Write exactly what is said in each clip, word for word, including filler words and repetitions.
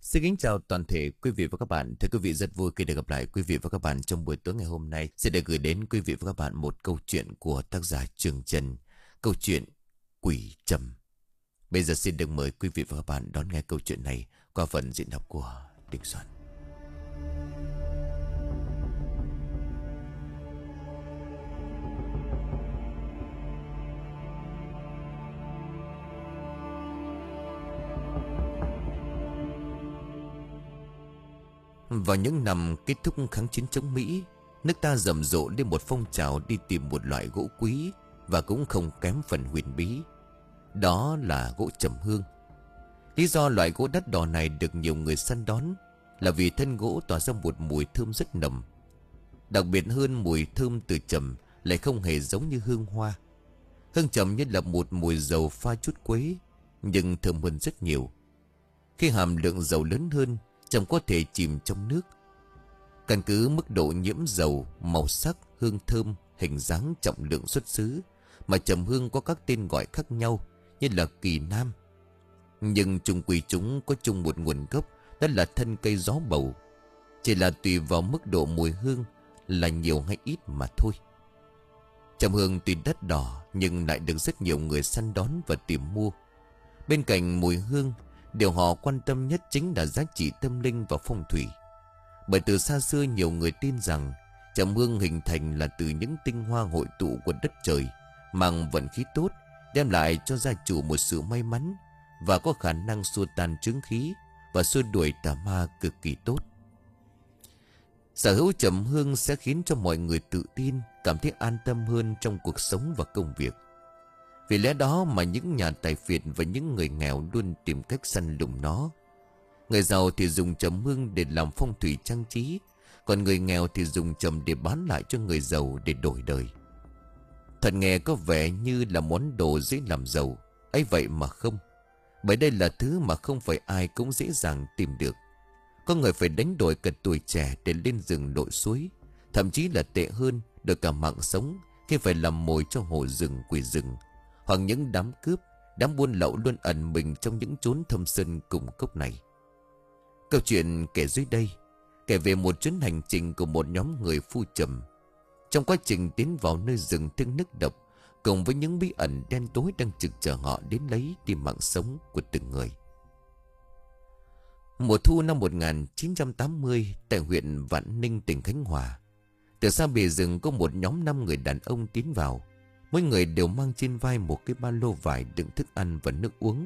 Xin kính chào toàn thể quý vị và các bạn. Thưa quý vị, rất vui khi được gặp lại quý vị và các bạn trong buổi tối ngày hôm nay. Sẽ được gửi đến quý vị và các bạn một câu chuyện của tác giả Trường Trần. Câu chuyện Quỷ Trầm. Bây giờ xin được mời quý vị và các bạn đón nghe câu chuyện này qua phần diễn đọc của Đình Soạn. Vào những năm kết thúc kháng chiến chống Mỹ, nước ta rầm rộ lên một phong trào đi tìm một loại gỗ quý và cũng không kém phần huyền bí. Đó là gỗ trầm hương. Lý do loại gỗ đắt đỏ này được nhiều người săn đón là vì thân gỗ tỏa ra một mùi thơm rất nồng. Đặc biệt hơn, mùi thơm từ trầm lại không hề giống như hương hoa. Hương trầm như là một mùi dầu pha chút quế, nhưng thơm hơn rất nhiều. Khi hàm lượng dầu lớn hơn, trầm có thể chìm trong nước. Căn cứ mức độ nhiễm dầu, màu sắc, hương thơm, hình dáng, trọng lượng, xuất xứ mà trầm hương có các tên gọi khác nhau như là kỳ nam. Nhưng chung quy chúng có chung một nguồn gốc, đó là thân cây gió bầu. Chỉ là tùy vào mức độ mùi hương là nhiều hay ít mà thôi. Trầm hương tuy đắt đỏ nhưng lại được rất nhiều người săn đón và tìm mua. Bên cạnh mùi hương, điều họ quan tâm nhất chính là giá trị tâm linh và phong thủy. Bởi từ xa xưa nhiều người tin rằng trầm hương hình thành là từ những tinh hoa hội tụ của đất trời, mang vận khí tốt, đem lại cho gia chủ một sự may mắn và có khả năng xua tan chướng khí và xua đuổi tà ma cực kỳ tốt. Sở hữu trầm hương sẽ khiến cho mọi người tự tin, cảm thấy an tâm hơn trong cuộc sống và công việc. Vì lẽ đó mà những nhà tài phiệt và những người nghèo luôn tìm cách săn lùng nó. Người giàu thì dùng trầm hương để làm phong thủy trang trí, còn người nghèo thì dùng trầm để bán lại cho người giàu để đổi đời. Thật nghe có vẻ như là món đồ dễ làm giàu, ấy vậy mà không. Bởi đây là thứ mà không phải ai cũng dễ dàng tìm được. Có người phải đánh đổi cả tuổi trẻ để lên rừng lội suối, thậm chí là tệ hơn, được cả mạng sống khi phải làm mồi cho hổ rừng, quỷ rừng, hoặc những đám cướp, đám buôn lậu luôn ẩn mình trong những chốn thâm sơn cùng cốc này. Câu chuyện kể dưới đây kể về một chuyến hành trình của một nhóm người phu trầm. Trong quá trình tiến vào nơi rừng thương nước độc, cùng với những bí ẩn đen tối đang trực chờ họ đến lấy đi mạng sống của từng người. Mùa thu năm một nghìn chín trăm tám mươi, tại huyện Vạn Ninh, tỉnh Khánh Hòa, từ xa bìa rừng có một nhóm năm người đàn ông tiến vào. Mỗi người đều mang trên vai một cái ba lô vải đựng thức ăn và nước uống.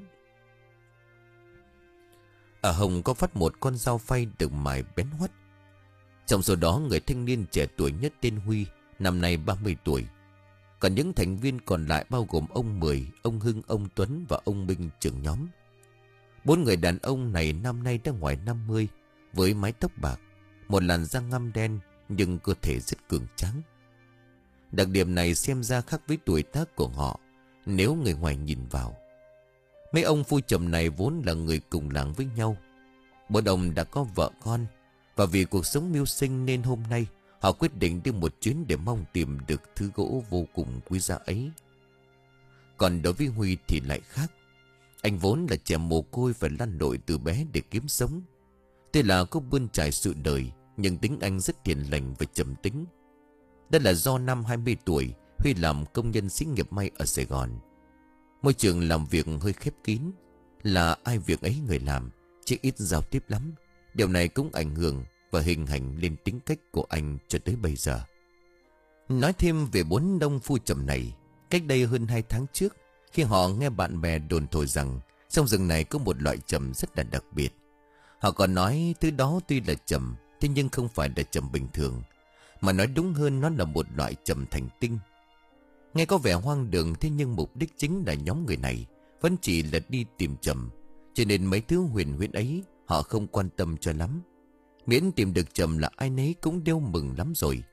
Ở hông có vắt một con dao phay được mài bén hoắt. Trong số đó, người thanh niên trẻ tuổi nhất tên Huy, năm nay ba mươi tuổi. Còn những thành viên còn lại bao gồm ông Mười, ông Hưng, ông Tuấn và ông Minh, trưởng nhóm. Bốn người đàn ông này năm nay đã ngoài năm mươi, với mái tóc bạc, một làn da ngăm đen nhưng cơ thể rất cường tráng. Đặc điểm này xem ra khác với tuổi tác của họ nếu người ngoài nhìn vào. Mấy ông phu trầm này vốn là người cùng làng với nhau. Bốn ông đã có vợ con, và vì cuộc sống mưu sinh nên hôm nay họ quyết định đi một chuyến để mong tìm được thứ gỗ vô cùng quý giá ấy. Còn đối với Huy thì lại khác. Anh vốn là trẻ mồ côi và lăn lội từ bé để kiếm sống. Tuy là có bươn trải sự đời, nhưng tính anh rất hiền lành và trầm tính. Đó là do năm hai mươi tuổi, Huy làm công nhân xí nghiệp may ở Sài Gòn. Môi trường làm việc hơi khép kín, là ai việc ấy người làm, chứ ít giao tiếp lắm. Điều này cũng ảnh hưởng và hình thành lên tính cách của anh cho tới bây giờ. Nói thêm về bốn đông phu trầm này, cách đây hơn hai tháng trước, khi họ nghe bạn bè đồn thổi rằng trong rừng này có một loại trầm rất là đặc biệt. Họ còn nói thứ đó tuy là trầm, thế nhưng không phải là trầm bình thường, mà nói đúng hơn nó là một loại trầm thành tinh. Nghe có vẻ hoang đường, thế nhưng mục đích chính là nhóm người này vẫn chỉ là đi tìm trầm, cho nên mấy thứ huyền huyễn ấy họ không quan tâm cho lắm. Miễn tìm được trầm là ai nấy cũng đều mừng lắm rồi.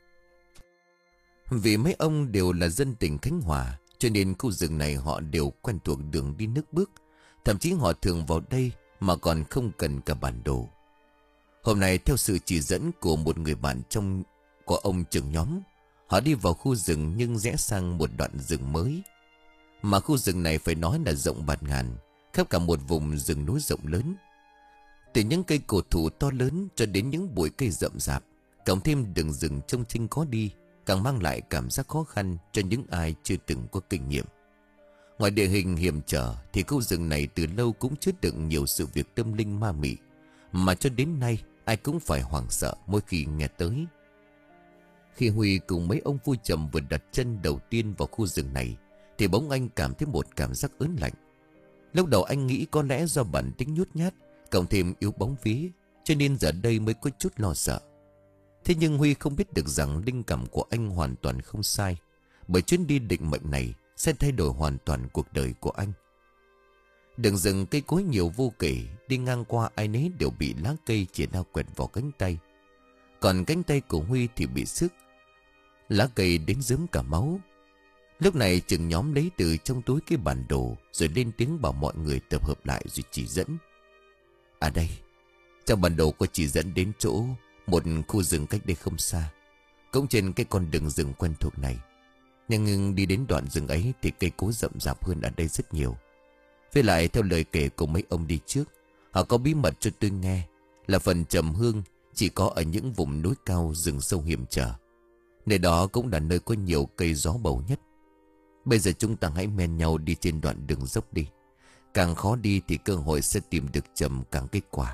Vì mấy ông đều là dân tỉnh Khánh Hòa, cho nên khu rừng này họ đều quen thuộc đường đi nước bước. Thậm chí họ thường vào đây mà còn không cần cả bản đồ. Hôm nay theo sự chỉ dẫn của một người bạn trong của ông trưởng nhóm, họ đi vào khu rừng nhưng rẽ sang một đoạn rừng mới. Mà khu rừng này phải nói là rộng bạt ngàn, khắp cả một vùng rừng núi rộng lớn. Từ những cây cổ thụ to lớn cho đến những bụi cây rậm rạp, cộng thêm đường rừng trông chênh có đi, càng mang lại cảm giác khó khăn cho những ai chưa từng có kinh nghiệm. Ngoài địa hình hiểm trở thì khu rừng này từ lâu cũng chứa đựng nhiều sự việc tâm linh ma mị, mà cho đến nay ai cũng phải hoảng sợ mỗi khi nghe tới. Khi Huy cùng mấy ông vui chậm vừa đặt chân đầu tiên vào khu rừng này, thì bỗng anh cảm thấy một cảm giác ớn lạnh. Lúc đầu anh nghĩ có lẽ do bản tính nhút nhát, cộng thêm yếu bóng vía, cho nên giờ đây mới có chút lo sợ. Thế nhưng Huy không biết được rằng linh cảm của anh hoàn toàn không sai, bởi chuyến đi định mệnh này sẽ thay đổi hoàn toàn cuộc đời của anh. Đường rừng cây cối nhiều vô kể, đi ngang qua ai nấy đều bị lá cây chĩa đao quẹt vào cánh tay. Còn cánh tay của Huy thì bị xước, lá cây đến rớm cả máu. Lúc này chừng nhóm lấy từ trong túi cái bản đồ, rồi lên tiếng bảo mọi người tập hợp lại rồi chỉ dẫn. À đây, trong bản đồ có chỉ dẫn đến chỗ một khu rừng cách đây không xa, cũng trên cái con đường rừng quen thuộc này. Nhưng đi đến đoạn rừng ấy thì cây cối rậm rạp hơn ở đây rất nhiều. Với lại theo lời kể của mấy ông đi trước, họ có bí mật cho tôi nghe là phần trầm hương chỉ có ở những vùng núi cao rừng sâu hiểm trở. Nơi đó cũng là nơi có nhiều cây gió bầu nhất. Bây giờ chúng ta hãy men nhau đi trên đoạn đường dốc đi. Càng khó đi thì cơ hội sẽ tìm được trầm càng kết quả.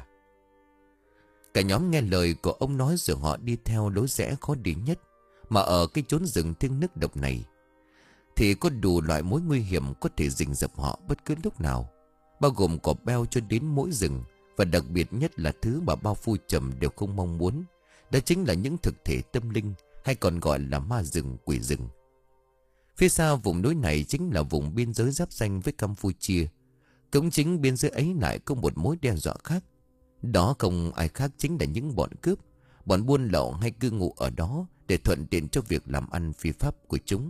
Cả nhóm nghe lời của ông nói rồi họ đi theo lối rẽ khó đi nhất. Mà ở cái chốn rừng thiêng nước độc này thì có đủ loại mối nguy hiểm có thể rình rập họ bất cứ lúc nào, bao gồm cỏ beo cho đến mũi rừng. Và đặc biệt nhất là thứ mà bao phu trầm đều không mong muốn, đó chính là những thực thể tâm linh, hay còn gọi là ma rừng, quỷ rừng. Phía xa vùng núi này chính là vùng biên giới giáp ranh với Campuchia. Cũng chính biên giới ấy lại có một mối đe dọa khác. Đó không ai khác chính là những bọn cướp, bọn buôn lậu hay cư ngụ ở đó để thuận tiện cho việc làm ăn phi pháp của chúng.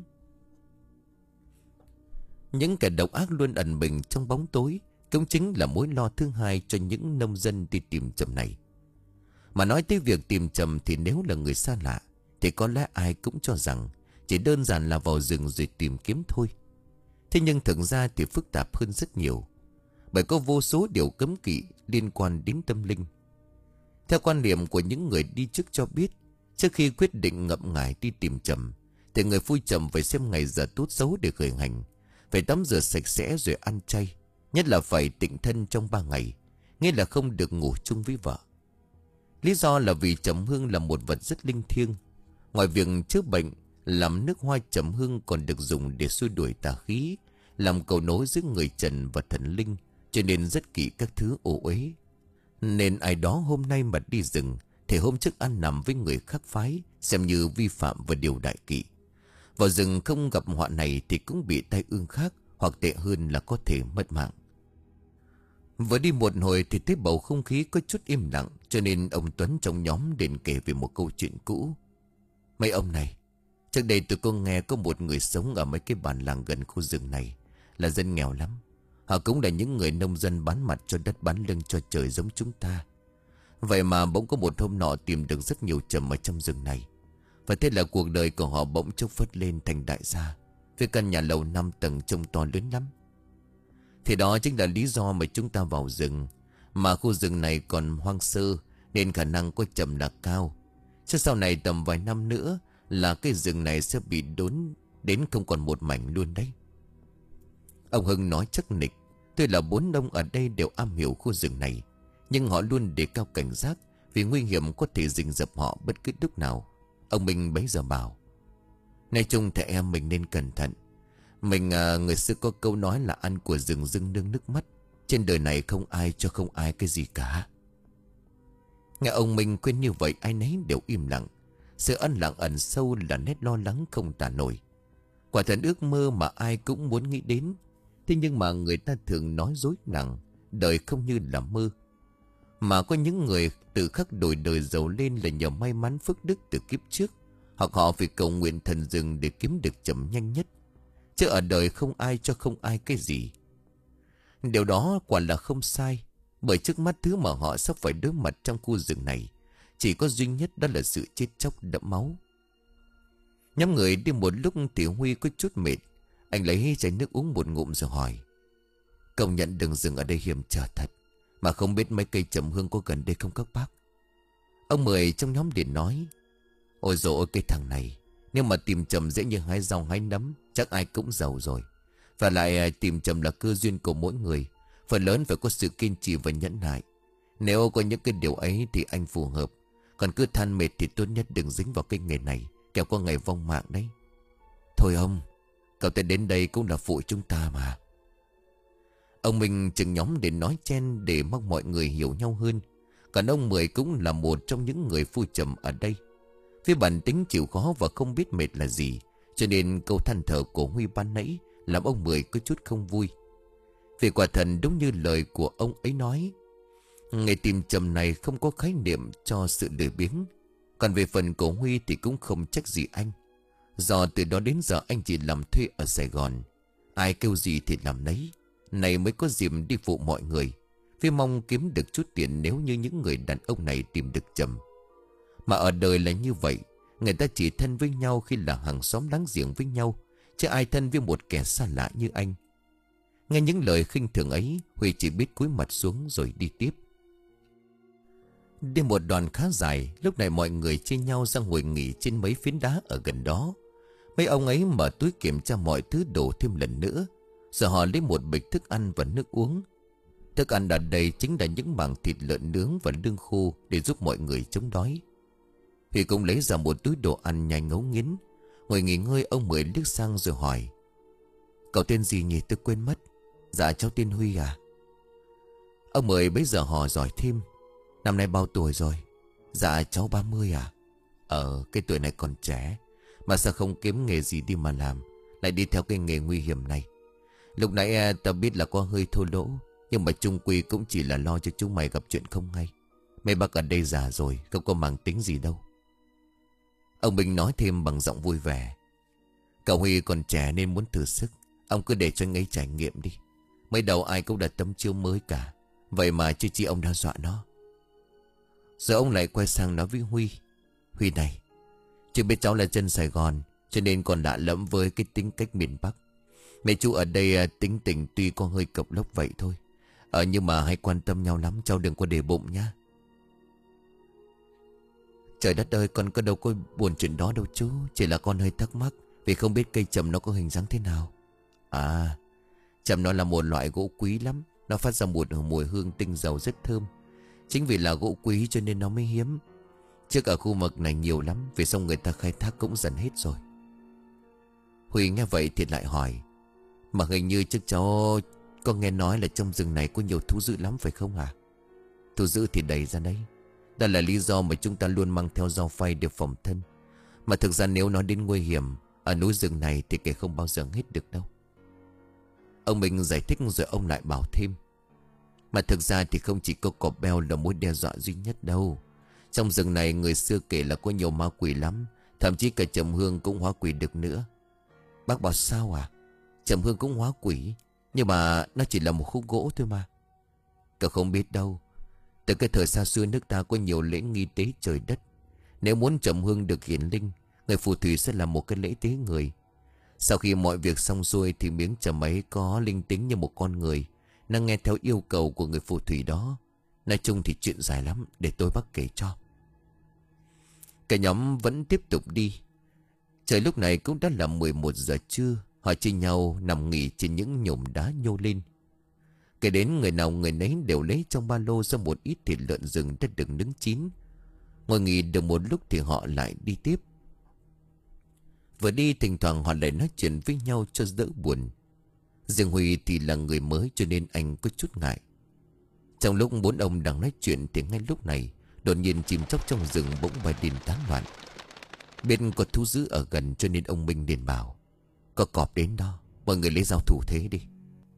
Những kẻ độc ác luôn ẩn mình trong bóng tối cũng chính là mối lo thứ hai cho những nông dân đi tìm trầm này. Mà nói tới việc tìm trầm thì nếu là người xa lạ thì có lẽ ai cũng cho rằng chỉ đơn giản là vào rừng rồi tìm kiếm thôi. Thế nhưng thực ra thì phức tạp hơn rất nhiều, bởi có vô số điều cấm kỵ liên quan đến tâm linh. Theo quan niệm của những người đi trước cho biết, trước khi quyết định ngậm ngải đi tìm trầm thì người phui trầm phải xem ngày giờ tốt xấu để khởi hành, phải tắm rửa sạch sẽ rồi ăn chay, nhất là phải tịnh thân trong ba ngày, nghĩa là không được ngủ chung với vợ. Lý do là vì trầm hương là một vật rất linh thiêng. Ngoài việc chữa bệnh, làm nước hoa trầm hương còn được dùng để xua đuổi tà khí, làm cầu nối giữa người trần và thần linh, cho nên rất kỵ các thứ ô uế. Nên ai đó hôm nay mà đi rừng thì hôm trước ăn nằm với người khác phái, xem như vi phạm vào điều đại kỵ. Vào rừng không gặp họa này thì cũng bị tai ương khác, hoặc tệ hơn là có thể mất mạng. Vừa đi một hồi thì thấy bầu không khí có chút im lặng, cho nên ông Tuấn trong nhóm đến kể về một câu chuyện cũ. Mấy ông này, trước đây tôi có nghe có một người sống ở mấy cái bản làng gần khu rừng này, là dân nghèo lắm. Họ cũng là những người nông dân bán mặt cho đất bán lưng cho trời giống chúng ta. Vậy mà bỗng có một hôm nọ tìm được rất nhiều trầm ở trong rừng này. Và thế là cuộc đời của họ bỗng chốc phất lên thành đại gia, với căn nhà lầu năm tầng trông to lớn lắm. Thì đó chính là lý do mà chúng ta vào rừng. Mà khu rừng này còn hoang sơ nên khả năng có trầm là cao. Chứ sau này tầm vài năm nữa là cái rừng này sẽ bị đốn đến không còn một mảnh luôn đấy. Ông Hưng nói chắc nịch. Tuy là bốn ông ở đây đều am hiểu khu rừng này, nhưng họ luôn đề cao cảnh giác, vì nguy hiểm có thể rình rập họ bất cứ lúc nào. Ông Minh bấy giờ bảo: nói chung thầy em mình nên cẩn thận. Mình à, người xưa có câu nói là ăn của rừng rưng nương nước mắt. Trên đời này không ai cho không ai cái gì cả. Nghe ông Minh khuyên như vậy, ai nấy đều im lặng. Sự ân lặng ẩn sâu là nét lo lắng không tả nổi. Quả thật ước mơ mà ai cũng muốn nghĩ đến. Thế nhưng mà người ta thường nói dối rằng đời không như là mơ. Mà có những người tự khắc đổi đời giàu lên là nhờ may mắn phước đức từ kiếp trước, hoặc họ phải cầu nguyện thần rừng để kiếm được chậm nhanh nhất. Chứ ở đời không ai cho không ai cái gì. Điều đó quả là không sai, bởi trước mắt thứ mà họ sắp phải đối mặt trong khu rừng này chỉ có duy nhất, đó là sự chết chóc đẫm máu. Nhóm người đi một lúc thì Huy có chút mệt. Anh lấy chai nước uống một ngụm rồi hỏi: công nhận đường rừng ở đây hiểm trở thật. Mà không biết mấy cây trầm hương có gần đây không các bác? Ông Mười trong nhóm điện nói. Ôi dồi ôi, cái thằng này nếu mà tìm trầm dễ như hái rau hái nấm, chắc ai cũng giàu rồi. Và lại tìm trầm là cơ duyên của mỗi người, phần lớn phải có sự kiên trì và nhẫn nại. Nếu có những cái điều ấy thì anh phù hợp. Còn cứ than mệt thì tốt nhất đừng dính vào cái nghề này, kẻo có ngày vong mạng đấy. Thôi ông, cậu ta đến đây cũng là phụ chúng ta mà. Ông Minh chừng nhóm để nói chen để mong mọi người hiểu nhau hơn. Còn ông Mười cũng là một trong những người phu trầm ở đây. Với bản tính chịu khó và không biết mệt là gì, cho nên câu than thở của Huy ban nãy làm ông Mười có chút không vui. Vì quả thần đúng như lời của ông ấy nói, nghề tìm trầm này không có khái niệm cho sự lười biếng. Còn về phần của Huy thì cũng không trách gì anh. Do từ đó đến giờ anh chỉ làm thuê ở Sài Gòn, ai kêu gì thì làm nấy. Này mới có dịp đi phụ mọi người, vì mong kiếm được chút tiền nếu như những người đàn ông này tìm được trầm. Mà ở đời là như vậy, người ta chỉ thân với nhau khi là hàng xóm láng giềng với nhau, chứ ai thân với một kẻ xa lạ như anh. Nghe những lời khinh thường ấy, Huy chỉ biết cúi mặt xuống rồi đi tiếp. Đi một đoạn khá dài, lúc này mọi người chia nhau ra ngồi nghỉ trên mấy phiến đá ở gần đó. Mấy ông ấy mở túi kiểm tra mọi thứ đồ thêm lần nữa, rồi họ lấy một bịch thức ăn và nước uống. Thức ăn ở đây chính là những mảng thịt lợn nướng và lương khô để giúp mọi người chống đói. Huy cũng lấy ra một túi đồ ăn nhanh ngấu nghiến. Ngồi nghỉ ngơi, ông Mười liếc sang rồi hỏi. Cậu tên gì nhỉ, tôi quên mất. Dạ cháu tên Huy à. Ông Mười bấy giờ hỏi giỏi thêm. Năm nay bao tuổi rồi? Dạ cháu ba mươi à. Ờ, cái tuổi này còn trẻ, mà sao không kiếm nghề gì đi mà làm, lại đi theo cái nghề nguy hiểm này. Lúc nãy tao biết là có hơi thô lỗ, nhưng mà chung quy cũng chỉ là lo cho chúng mày gặp chuyện không hay. Mấy bác ở đây già rồi, không có màng tính gì đâu. Ông Bình nói thêm bằng giọng vui vẻ. Cậu Huy còn trẻ nên muốn thử sức, ông cứ để cho anh ấy trải nghiệm đi. Mới đầu ai cũng đặt tấm chiêu mới cả, vậy mà chứ chi ông đã dọa nó. Rồi ông lại quay sang nói với Huy. Huy này, chứ biết cháu là dân Sài Gòn, cho nên còn lạ lẫm với cái tính cách miền Bắc. Mẹ chú ở đây tính tình tuy có hơi cộc lốc vậy thôi, Ờ nhưng mà hãy quan tâm nhau lắm, cháu đừng có để bụng nhá. Trời đất ơi, con có đâu có buồn chuyện đó đâu chú. Chỉ là con hơi thắc mắc vì không biết cây trầm nó có hình dáng thế nào. À, trầm nó là một loại gỗ quý lắm. Nó phát ra một mùi hương tinh dầu rất thơm. Chính vì là gỗ quý cho nên nó mới hiếm. Trước ở khu vực này nhiều lắm, vì xong người ta khai thác cũng dần hết rồi. Huy nghe vậy thì lại hỏi. Mà hình như trước cháu có nghe nói là trong rừng này có nhiều thú dữ lắm phải không hả? Thú dữ thì đầy ra đấy. Đó là lý do mà chúng ta luôn mang theo dao phay để phòng thân. Mà thực ra nếu nói đến nguy hiểm, ở núi rừng này thì kẻ không bao giờ hết được đâu. Ông Minh giải thích rồi ông lại bảo thêm. Mà thực ra thì không chỉ có cọp beo là mối đe dọa duy nhất đâu. Trong rừng này người xưa kể là có nhiều ma quỷ lắm. Thậm chí cả trầm hương cũng hóa quỷ được nữa. Bác bảo sao à? Trầm hương cũng hóa quỷ, nhưng mà nó chỉ là một khúc gỗ thôi mà. Cậu không biết đâu. Từ cái thời xa xưa nước ta có nhiều lễ nghi tế trời đất. Nếu muốn trầm hương được hiển linh, người phù thủy sẽ làm một cái lễ tế người. Sau khi mọi việc xong xuôi thì miếng trầm ấy có linh tính như một con người, nó nghe theo yêu cầu của người phù thủy đó. Nói chung thì chuyện dài lắm, để tôi bác kể cho. Cả nhóm vẫn tiếp tục đi. Trời lúc này cũng đã là mười một giờ trưa. Họ chia nhau nằm nghỉ trên những nhổm đá nhô lên. Kể đến người nào người nấy đều lấy trong ba lô ra một ít thịt lợn rừng đã được nướng chín. Ngồi nghỉ được một lúc thì họ lại đi tiếp. Vừa đi thỉnh thoảng họ lại nói chuyện với nhau cho đỡ buồn. Riêng Huy thì là người mới cho nên anh có chút ngại. Trong lúc bốn ông đang nói chuyện thì ngay lúc này đột nhiên chim chóc trong rừng bỗng bay đến tán loạn. Biết có thú dữ ở gần cho nên ông Minh liền bảo. Có cọp đến đó, mọi người lấy dao thủ thế đi.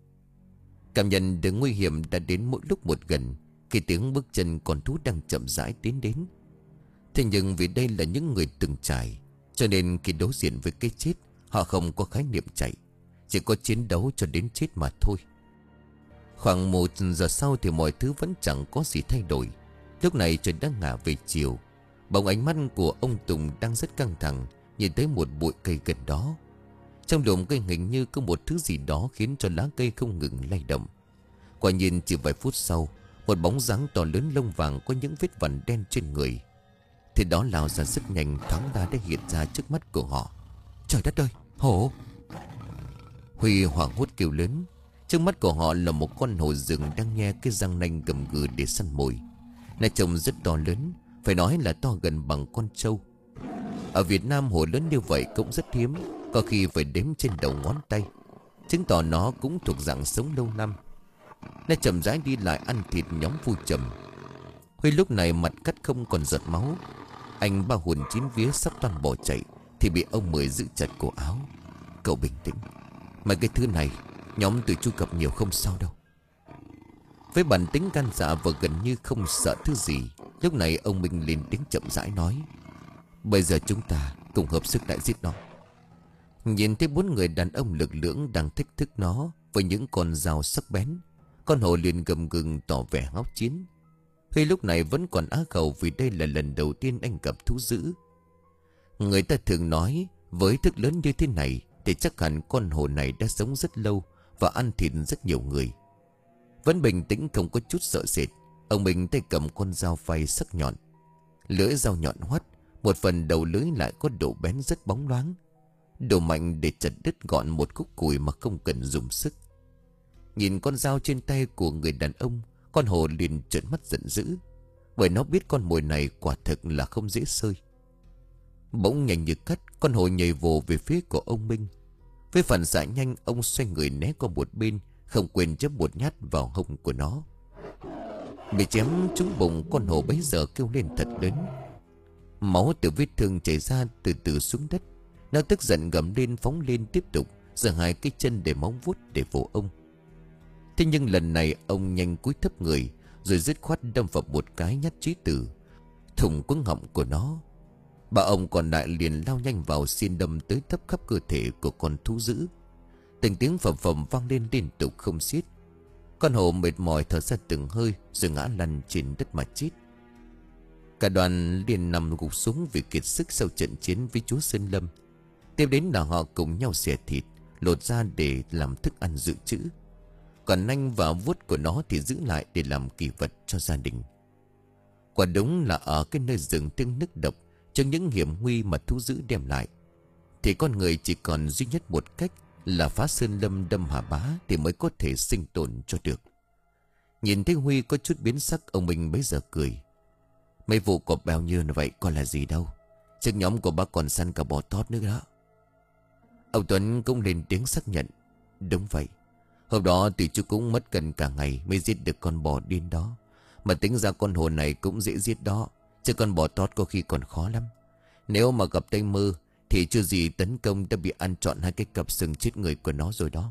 Cảm nhận được nguy hiểm đã đến mỗi lúc một gần khi tiếng bước chân con thú đang chậm rãi tiến đến. Thế nhưng vì đây là những người từng trải, cho nên khi đối diện với cái chết, họ không có khái niệm chạy, chỉ có chiến đấu cho đến chết mà thôi. Khoảng một giờ sau thì mọi thứ vẫn chẳng có gì thay đổi. Lúc này trời đã ngả về chiều. Bỗng ánh mắt của ông Tùng đang rất căng thẳng nhìn thấy một bụi cây gần đó. Trong đùm cây hình như có một thứ gì đó khiến cho lá cây không ngừng lay động. Quả nhiên chỉ vài phút sau, Một bóng dáng to lớn lông vàng có những vết vằn đen trên người. Thì đó lao ra rất nhanh, thoáng đá đã hiện ra trước mắt của họ. Trời đất ơi, hổ! Huy hoảng hốt kêu lớn. Trước mắt của họ là một con hổ rừng đang nhe cái răng nanh gầm gừ để săn mồi. Nó trông rất to lớn, phải nói là to gần bằng con trâu. Ở Việt Nam hổ lớn như vậy cũng rất hiếm, có khi phải đếm trên đầu ngón tay, chứng tỏ nó cũng thuộc dạng sống lâu năm. Nó chậm rãi đi lại ăn thịt nhóm Vu Trầm. Huy lúc này mặt cắt không còn giọt máu. Anh ba hồn chín vía sắp toàn bỏ chạy thì bị ông Mười giữ chặt cổ áo. Cậu bình tĩnh, mà cái thứ này nhóm tụi chú gặp nhiều không sao đâu. Với bản tính gan dạ và gần như không sợ thứ gì, lúc này ông Minh lên tiếng chậm rãi nói: Bây giờ chúng ta cùng hợp sức lại giết nó. Nhìn thấy bốn người đàn ông lực lưỡng đang thách thức nó với những con dao sắc bén, con hổ liền gầm gừng tỏ vẻ háo chiến. Huy lúc này vẫn còn á khẩu vì đây là lần đầu tiên anh gặp thú dữ. Người ta thường nói với thức lớn như thế này thì chắc hẳn con hổ này đã sống rất lâu và ăn thịt rất nhiều người. Vẫn bình tĩnh không có chút sợ sệt, ông Minh tay cầm con dao phay sắc nhọn. Lưỡi dao nhọn hoắt, một phần đầu lưỡi lại có độ bén rất bóng loáng, độ mạnh để chặt đứt gọn một khúc củi mà không cần dùng sức. Nhìn con dao trên tay của người đàn ông, con hổ liền trợn mắt giận dữ, bởi nó biết con mồi này quả thực là không dễ sơi. Bỗng nhanh như cắt, con hổ nhảy vồ về phía của ông Minh. Với phản xạ nhanh, ông xoay người né qua một bên, không quên chấm một nhát vào hông của nó. Bị chém trúng bụng, con hổ bấy giờ kêu lên thật lớn. Máu từ vết thương chảy ra từ từ xuống đất. Nó tức giận gầm lên phóng lên tiếp tục giơ hai cái chân để móng vuốt để vồ ông. Thế nhưng lần này ông nhanh cúi thấp người, rồi dứt khoát đâm vào một cái nhát chí tử, thủng cuống họng của nó. Bà ông còn lại liền lao nhanh vào xiên đâm tới thấp khắp cơ thể của con thú dữ. Từng tiếng phầm phầm vang lên liên tục không xiết. Con hổ mệt mỏi thở ra từng hơi rồi ngã lăn trên đất mà chết. Cả đoàn liền nằm gục xuống vì kiệt sức sau trận chiến với chúa Sơn Lâm. Tiếp đến là họ cùng nhau xẻ thịt, lột ra để làm thức ăn dự trữ. Còn nanh và vuốt của nó thì giữ lại để làm kỷ vật cho gia đình. Quả đúng là ở cái nơi rừng tiếng nức độc, trong những hiểm nguy mà thú dữ đem lại, thì con người chỉ còn duy nhất một cách là phá Sơn Lâm đâm Hà Bá thì mới có thể sinh tồn cho được. Nhìn thấy Huy có chút biến sắc, ông Minh bấy giờ cười: Mấy vụ có bao nhiêu như vậy còn là gì đâu, trước nhóm của bác còn săn cả bò tót nữa đó. Ông Tuấn cũng lên tiếng xác nhận: Đúng vậy, hôm đó tụi chú cũng mất gần cả ngày mới giết được con bò điên đó. Mà tính ra con hổ này cũng dễ giết đó, chứ con bò tót có khi còn khó lắm. Nếu mà gặp tay mơ thì chưa gì tấn công đã bị ăn trọn hai cái cặp sừng chết người của nó rồi đó.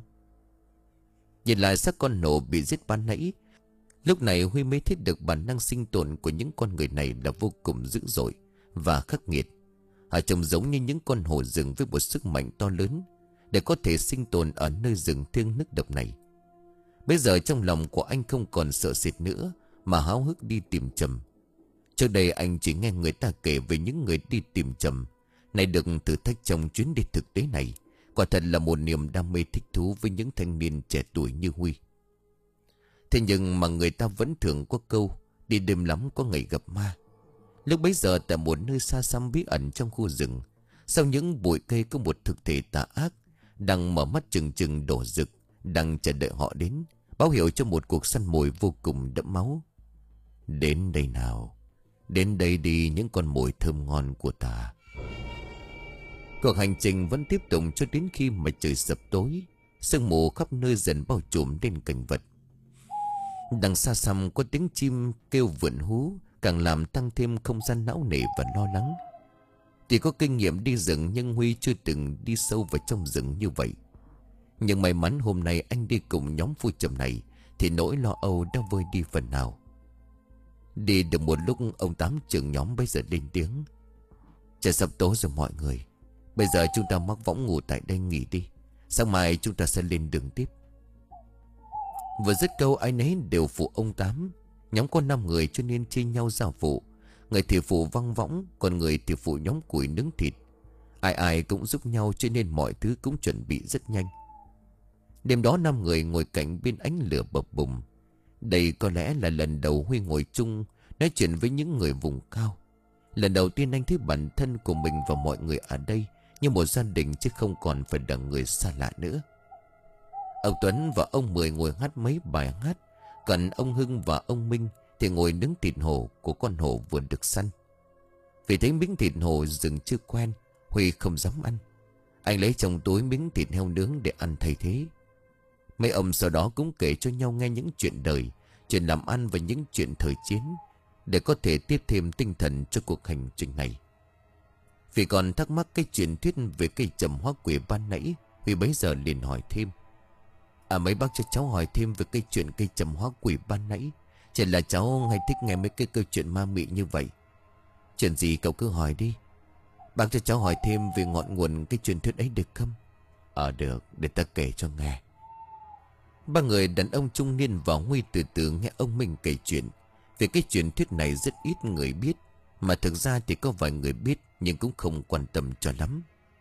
Nhìn lại xác con hổ bị giết ban nãy, lúc này Huy mới thấy được bản năng sinh tồn của những con người này là vô cùng dữ dội và khắc nghiệt. Họ trông giống như những con hổ rừng với một sức mạnh to lớn để có thể sinh tồn ở nơi rừng thiêng nức độc này. Bây giờ trong lòng của anh không còn sợ sệt nữa, mà háo hức đi tìm Trầm. Trước đây anh chỉ nghe người ta kể về những người đi tìm Trầm, nay được thử thách trong chuyến đi thực tế này, quả thật là một niềm đam mê thích thú với những thanh niên trẻ tuổi như Huy. Thế nhưng mà người ta vẫn thường có câu đi đêm lắm có ngày gặp ma. Lúc bấy giờ tại một nơi xa xăm bí ẩn trong khu rừng, sau những bụi cây có một thực thể tà ác đang mở mắt trừng trừng đỏ rực, đang chờ đợi họ đến, báo hiệu cho một cuộc săn mồi vô cùng đẫm máu. Đến đây nào, đến đây đi những con mồi thơm ngon của ta. Cuộc hành trình vẫn tiếp tục cho đến khi mà trời sập tối, sương mù khắp nơi dần bao trùm lên cảnh vật. Đằng xa xăm có tiếng chim kêu vượn hú, càng làm tăng thêm không gian não nề và lo lắng. Chỉ có kinh nghiệm đi rừng nhưng Huy chưa từng đi sâu vào trong rừng như vậy. Nhưng may mắn hôm nay anh đi cùng nhóm Vu Trầm này thì nỗi lo âu đã vơi đi phần nào. Đi được một lúc, ông Tám trưởng nhóm bây giờ lên tiếng: Trời sắp tối rồi mọi người, bây giờ chúng ta mắc võng ngủ tại đây nghỉ đi, sáng mai chúng ta sẽ lên đường tiếp. Vừa dứt câu ai nấy đều phụ ông Tám. Nhóm có năm người cho nên chia nhau ra phụ. Người thì phụ văng võng, còn người thì phụ nhóm củi nướng thịt. Ai ai cũng giúp nhau cho nên mọi thứ cũng chuẩn bị rất nhanh. Đêm đó năm người ngồi cạnh bên ánh lửa bập bùng. Đây có lẽ là lần đầu Huy ngồi chung nói chuyện với những người vùng cao. Lần đầu tiên anh thấy bản thân của mình và mọi người ở đây như một gia đình, chứ không còn phải là người xa lạ nữa. Ông Tuấn và ông Mười ngồi hát mấy bài hát, còn ông Hưng và ông Minh thì ngồi nướng thịt hổ của con hổ vừa được săn. Vì thấy miếng thịt hổ rừng chưa quen, Huy không dám ăn. Anh lấy trong túi miếng thịt heo nướng để ăn thay thế. Mấy ông sau đó cũng kể cho nhau nghe những chuyện đời, chuyện làm ăn và những chuyện thời chiến, để có thể tiếp thêm tinh thần cho cuộc hành trình này. Vì còn thắc mắc cái chuyện thuyết về cây trầm hóa quỷ ban nãy, Huy bấy giờ liền hỏi thêm. À, mấy bác cho cháu hỏi thêm về cái chuyện cây trầm hóa quỷ ban nãy. Chỉ là cháu hay thích nghe mấy cái câu chuyện ma mị như vậy. Chuyện gì cậu cứ hỏi đi. Bác cho cháu hỏi thêm về ngọn nguồn cái truyền thuyết ấy được không? Ờ được, để ta kể cho nghe. Ba người đàn ông trung niên và Huy từ từ nghe ông Minh kể chuyện. Về cái truyền thuyết này rất ít người biết, mà thực ra thì có vài người biết nhưng cũng không quan tâm cho lắm.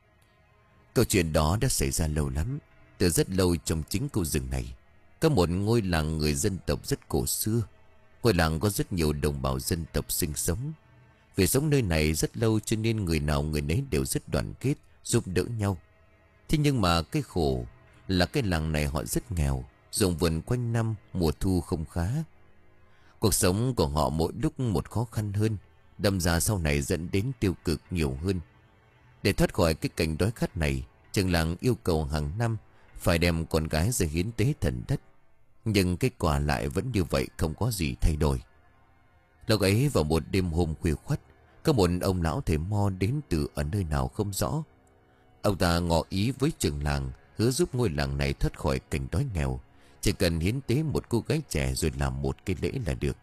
Câu chuyện đó đã xảy ra lâu lắm, từ rất lâu trong chính khu rừng này. Có một ngôi làng người dân tộc rất cổ xưa. Ngôi làng có rất nhiều đồng bào dân tộc sinh sống. Vì sống nơi này rất lâu cho nên người nào người nấy đều rất đoàn kết, giúp đỡ nhau. Thế nhưng mà cái khổ là cái làng này họ rất nghèo, ruộng vườn quanh năm, mùa thu không khá. Cuộc sống của họ mỗi lúc một khó khăn hơn, đâm ra sau này dẫn đến tiêu cực nhiều hơn. Để thoát khỏi cái cảnh đói khát này, trường làng yêu cầu hàng năm phải đem con gái ra hiến tế thần đất. Nhưng kết quả lại vẫn như vậy, không có gì thay đổi. Lúc ấy vào một đêm hôm khuya khoắt, có một ông lão thầy mo đến từ ở nơi nào không rõ. Ông ta ngỏ ý với trường làng, hứa giúp ngôi làng này thoát khỏi cảnh đói nghèo, chỉ cần hiến tế một cô gái trẻ rồi làm một cái lễ là được.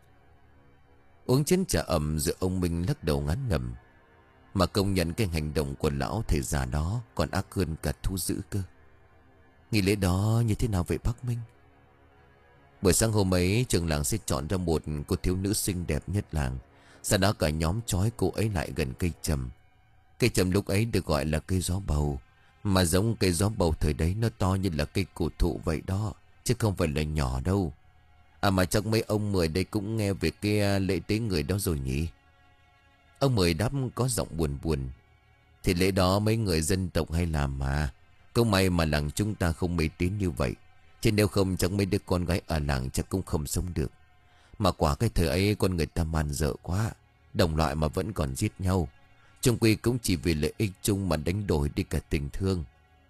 Uống chén trà ẩm rồi ông Minh lắc đầu ngán ngẩm, mà công nhận cái hành động của lão thầy già đó còn ác hơn cả thú dữ cơ. Nghi lễ đó như thế nào vậy bác Minh? Buổi sáng hôm ấy, trường làng sẽ chọn ra một cô thiếu nữ xinh đẹp nhất làng. Sau đó cả nhóm trói cô ấy lại gần cây trầm. Cây trầm lúc ấy được gọi là cây gió bầu, mà giống cây gió bầu thời đấy nó to như là cây cổ thụ vậy đó, chứ không phải là nhỏ đâu. À mà chắc mấy ông Mười đây cũng nghe về cái lễ tế người đó rồi nhỉ? Ông Mười đáp có giọng buồn buồn. Thì lễ đó mấy người dân tộc hay làm mà. Cũng may mà làng chúng ta không mê tín như vậy, chứ nếu không chắc mấy đứa con gái ở làng chắc cũng không sống được. Mà quả cái thời ấy con người ta man dợ quá, đồng loại mà vẫn còn giết nhau. Chung quy cũng chỉ vì lợi ích chung mà đánh đổi đi cả tình thương.